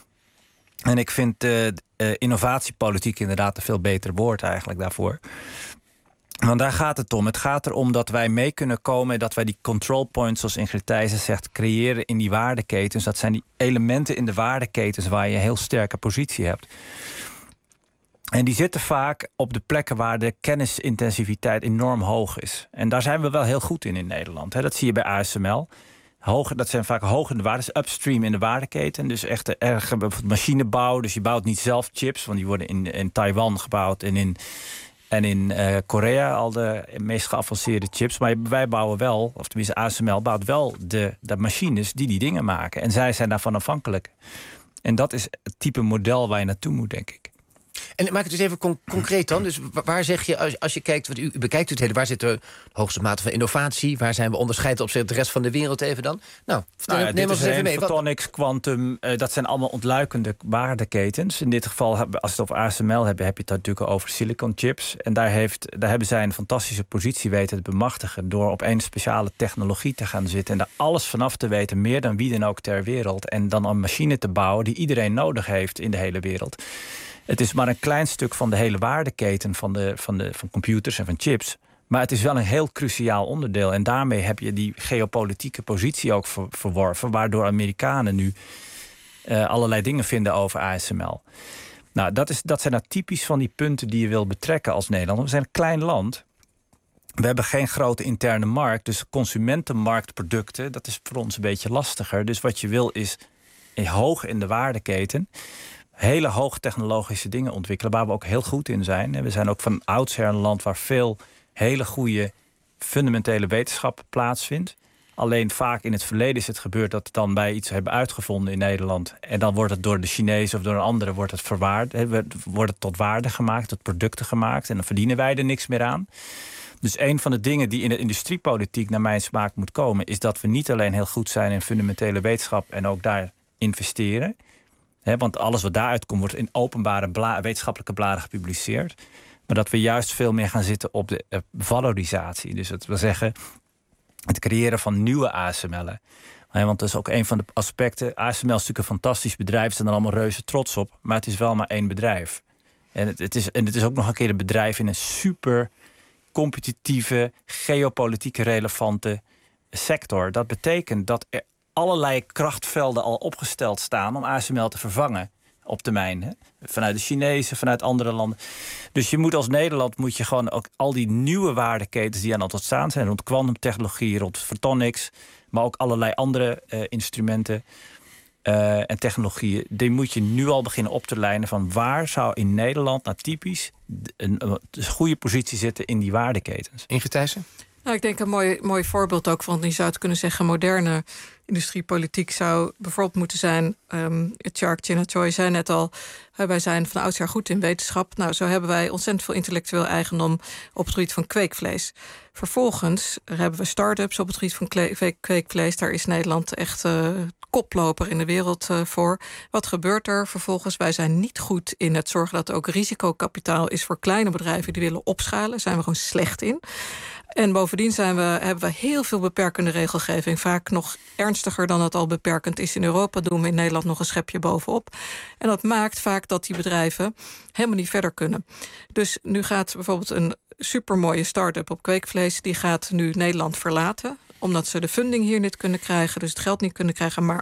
En ik vind innovatiepolitiek inderdaad een veel beter woord eigenlijk daarvoor. Want daar gaat het om. Het gaat erom dat wij mee kunnen komen, dat wij die control points, zoals Ingrid Thijssen zegt, creëren in die waardeketens. Dat zijn die elementen in de waardeketens waar je een heel sterke positie hebt. En die zitten vaak op de plekken waar de kennisintensiviteit enorm hoog is. En daar zijn we wel heel goed in Nederland. Dat zie je bij ASML. Dat zijn vaak hoog in de waarde, upstream in de waardeketen. Dus echt erg machinebouw. Dus je bouwt niet zelf chips, want die worden in Taiwan gebouwd en in Korea al de meest geavanceerde chips. Maar wij bouwen wel, of tenminste ASML bouwt wel de machines die dingen maken. En zij zijn daarvan afhankelijk. En dat is het type model waar je naartoe moet, denk ik. En maak het dus even concreet dan. Dus waar zeg je, als je kijkt, wat u bekijkt het hele, waar zit de hoogste mate van innovatie? Waar zijn we onderscheid op de rest van de wereld even dan? Neem ons even mee. Photonics, quantum, dat zijn allemaal ontluikende waardeketens. In dit geval, als we het over ASML hebben, heb je het natuurlijk over silicon chips. En daar hebben zij een fantastische positie weten te bemachtigen door op één speciale technologie te gaan zitten en daar alles vanaf te weten, meer dan wie dan ook ter wereld. En dan een machine te bouwen die iedereen nodig heeft in de hele wereld. Het is maar een klein stuk van de hele waardeketen van computers en van chips. Maar het is wel een heel cruciaal onderdeel. En daarmee heb je die geopolitieke positie ook verworven, waardoor Amerikanen nu allerlei dingen vinden over ASML. Nou, dat zijn nou typisch van die punten die je wil betrekken als Nederland. We zijn een klein land. We hebben geen grote interne markt. Dus consumentenmarktproducten, dat is voor ons een beetje lastiger. Dus wat je wil is hoog in de waardeketen hele hoogtechnologische dingen ontwikkelen, waar we ook heel goed in zijn. We zijn ook van oudsher een land waar veel hele goede fundamentele wetenschap plaatsvindt. Alleen vaak in het verleden is het gebeurd dat we dan bij iets hebben uitgevonden in Nederland. En dan wordt het door de Chinezen of door een andere wordt het tot waarde gemaakt, tot producten gemaakt. En dan verdienen wij er niks meer aan. Dus een van de dingen die in de industriepolitiek naar mijn smaak moet komen, is dat we niet alleen heel goed zijn in fundamentele wetenschap en ook daar investeren. Want alles wat daaruit komt wordt in openbare wetenschappelijke bladen gepubliceerd. Maar dat we juist veel meer gaan zitten op de valorisatie. Dus dat wil zeggen het creëren van nieuwe ASML'en. Want dat is ook een van de aspecten. ASML is natuurlijk een fantastisch bedrijf. Ze zijn er allemaal reuze trots op. Maar het is wel maar één bedrijf. En het is ook nog een keer een bedrijf in een super competitieve, geopolitiek relevante sector. Dat betekent dat er allerlei krachtvelden al opgesteld staan om ASML te vervangen op termijn. Hè? Vanuit de Chinezen, vanuit andere landen. Dus je moet als Nederland moet je gewoon ook al die nieuwe waardeketens die aan het ontstaan zijn, rond kwantumtechnologie, rond photonics, maar ook allerlei andere instrumenten en technologieën, die moet je nu al beginnen op te lijnen van waar zou in Nederland nou typisch een goede positie zitten in die waardeketens. Ingrid Thijssen? Nou, ik denk een mooi voorbeeld ook van, je zou het kunnen zeggen, moderne industriepolitiek zou bijvoorbeeld moeten zijn. Tjark Chinna-Choi zei net al, wij zijn van oudsher goed in wetenschap. Nou, zo hebben wij ontzettend veel intellectueel eigendom op het gebied van kweekvlees. Vervolgens hebben we start-ups op het gebied van kweekvlees. Daar is Nederland echt koploper in de wereld voor. Wat gebeurt er vervolgens? Wij zijn niet goed in het zorgen dat er ook risicokapitaal is voor kleine bedrijven die willen opschalen. Daar zijn we gewoon slecht in. En bovendien hebben we heel veel beperkende regelgeving. Vaak nog ernstiger dan het al beperkend is in Europa. Doen we in Nederland nog een schepje bovenop. En dat maakt vaak dat die bedrijven helemaal niet verder kunnen. Dus nu gaat bijvoorbeeld een supermooie start-up op kweekvlees, die gaat nu Nederland verlaten, omdat ze de funding hier niet kunnen krijgen, dus het geld niet kunnen krijgen, maar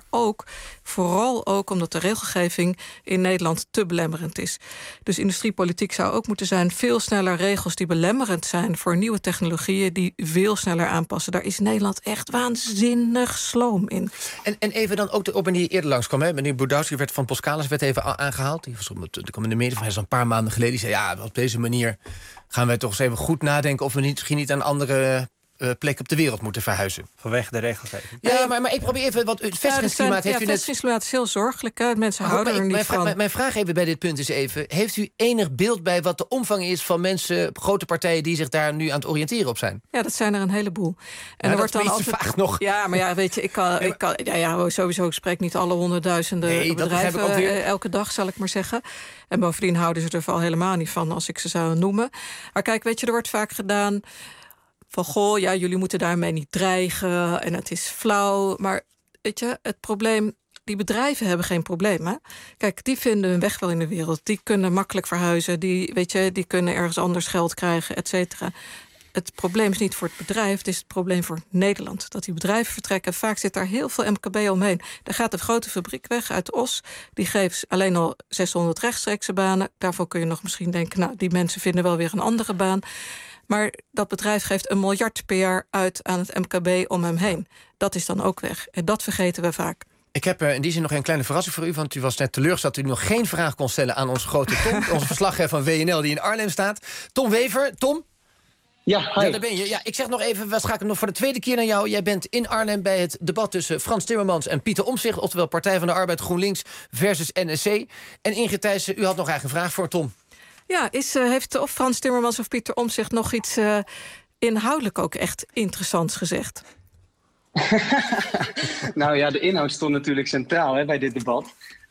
vooral ook omdat de regelgeving in Nederland te belemmerend is. Dus industriepolitiek zou ook moeten zijn veel sneller regels die belemmerend zijn voor nieuwe technologieën die veel sneller aanpassen. Daar is Nederland echt waanzinnig sloom in. En even dan ook de op en die eerder langskwam. Meneer Boudowski werd van Poskalis werd even aangehaald. Die was er kwam in de media van een paar maanden geleden. Die zei, ja, op deze manier gaan wij toch eens even goed nadenken of we misschien niet aan andere plek op de wereld moeten verhuizen. Vanwege de regelgeving. Ja, maar ik probeer even wat het vestigingsklimaat heeft u net. Vestigingsklimaat is heel zorgelijk. Hè? Mensen houden er niet van. Mijn vraag even bij dit punt is even, heeft u enig beeld bij wat de omvang is van mensen, grote partijen die zich daar nu aan het oriënteren op zijn? Ja, dat zijn er een heleboel. En er wordt dan altijd vaag nog. Ja, maar ja, weet je, ik kan sowieso, ik spreek niet alle honderdduizenden bedrijven elke dag, zal ik maar zeggen. En bovendien houden ze er vooral helemaal niet van als ik ze zou noemen. Maar kijk, weet je, er wordt vaak gedaan van, goh, ja, jullie moeten daarmee niet dreigen en het is flauw. Maar weet je, het probleem, die bedrijven hebben geen probleem. Hè? Kijk, die vinden hun weg wel in de wereld. Die kunnen makkelijk verhuizen. Die kunnen ergens anders geld krijgen, et cetera. Het probleem is niet voor het bedrijf, het is het probleem voor Nederland. Dat die bedrijven vertrekken. Vaak zit daar heel veel MKB omheen. Er gaat een grote fabriek weg uit Os. Die geeft alleen al 600 rechtstreekse banen. Daarvoor kun je nog misschien denken, nou, die mensen vinden wel weer een andere baan. Maar dat bedrijf geeft 1 miljard per jaar uit aan het MKB om hem heen. Dat is dan ook weg. En dat vergeten we vaak. Ik heb in die zin nog een kleine verrassing voor u, want u was net teleurgesteld dat u nog geen vraag kon stellen aan onze grote Tom, onze verslaggever van WNL die in Arnhem staat. Tom Wever, Tom? Ja, hi. Ja, daar ben je. Ja, ik zeg nog even, we schakelen nog voor de tweede keer naar jou. Jij bent in Arnhem bij het debat tussen Frans Timmermans en Pieter Omtzigt, oftewel Partij van de Arbeid GroenLinks versus NSC. En Ingrid Thijssen, u had nog eigen vraag voor Tom. Ja, heeft of Frans Timmermans of Pieter Omtzigt nog iets inhoudelijk ook echt interessants gezegd? Nou ja, de inhoud stond natuurlijk centraal bij dit debat.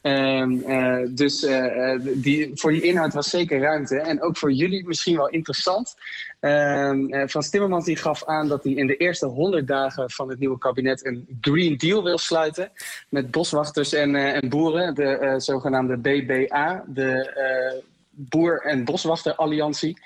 Voor die inhoud was zeker ruimte. En ook voor jullie misschien wel interessant. Frans Timmermans die gaf aan dat hij in de eerste 100 dagen van het nieuwe kabinet een Green Deal wil sluiten. Met boswachters en boeren, de zogenaamde BBA, de Boer- en Boswachteralliantie.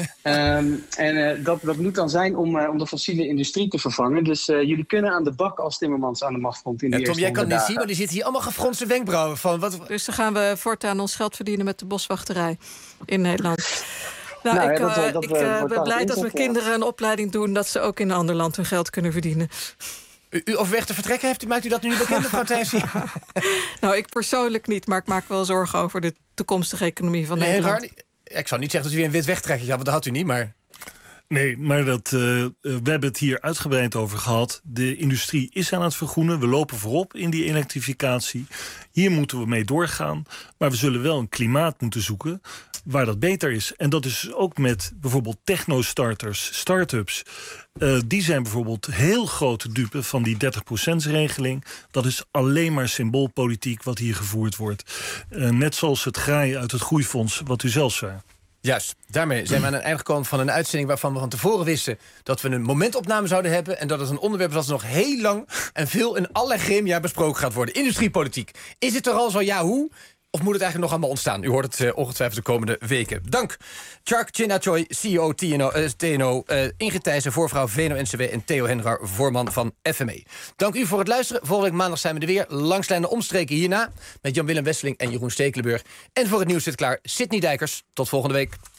Dat moet dan zijn om de fossiele industrie te vervangen. Dus jullie kunnen aan de bak als Timmermans aan de macht komt in de eerste 100 dagen. Tom, jij kan het niet zien, maar die zitten hier allemaal gefronste wenkbrauwen van. Dus dan gaan we voortaan ons geld verdienen met de boswachterij in Nederland. Ik ben blij dat mijn kinderen een opleiding doen dat ze ook in een ander land hun geld kunnen verdienen. U overweegt te vertrekken? Maakt u dat nu niet bekend, mevrouw Thijssen? Nou, ik persoonlijk niet, maar ik maak wel zorgen over de toekomstige economie van Nederland. Ik zou niet zeggen dat u weer een wit wegtrekketje had, want dat had u niet, maar... Nee, maar we hebben het hier uitgebreid over gehad. De industrie is aan het vergroenen. We lopen voorop in die elektrificatie. Hier moeten we mee doorgaan. Maar we zullen wel een klimaat moeten zoeken waar dat beter is. En dat is ook met bijvoorbeeld techno-starters, start-ups. Die zijn bijvoorbeeld heel grote dupe van die 30%-regeling. Dat is alleen maar symboolpolitiek wat hier gevoerd wordt. Net zoals het graaien uit het groeifonds, wat u zelf zei. Juist, daarmee zijn we aan het eind gekomen van een uitzending waarvan we van tevoren wisten dat we een momentopname zouden hebben en dat het een onderwerp is dat nog heel lang en veel in allerlei gremia besproken gaat worden. Industriepolitiek. Is het er al zo? Ja, hoe? Of moet het eigenlijk nog allemaal ontstaan? U hoort het ongetwijfeld de komende weken. Dank. Tjark Chinna-Choi, CEO TNO, Ingrid Thijssen, voorvrouw VNO-NCW en Theo Hendrar, voorman van FME. Dank u voor het luisteren. Volgende week maandag zijn we er weer. Langslijn omstreken hierna met Jan-Willem Wesseling en Jeroen Stekelenburg. En voor het nieuws zit klaar Sidney Dijkers. Tot volgende week.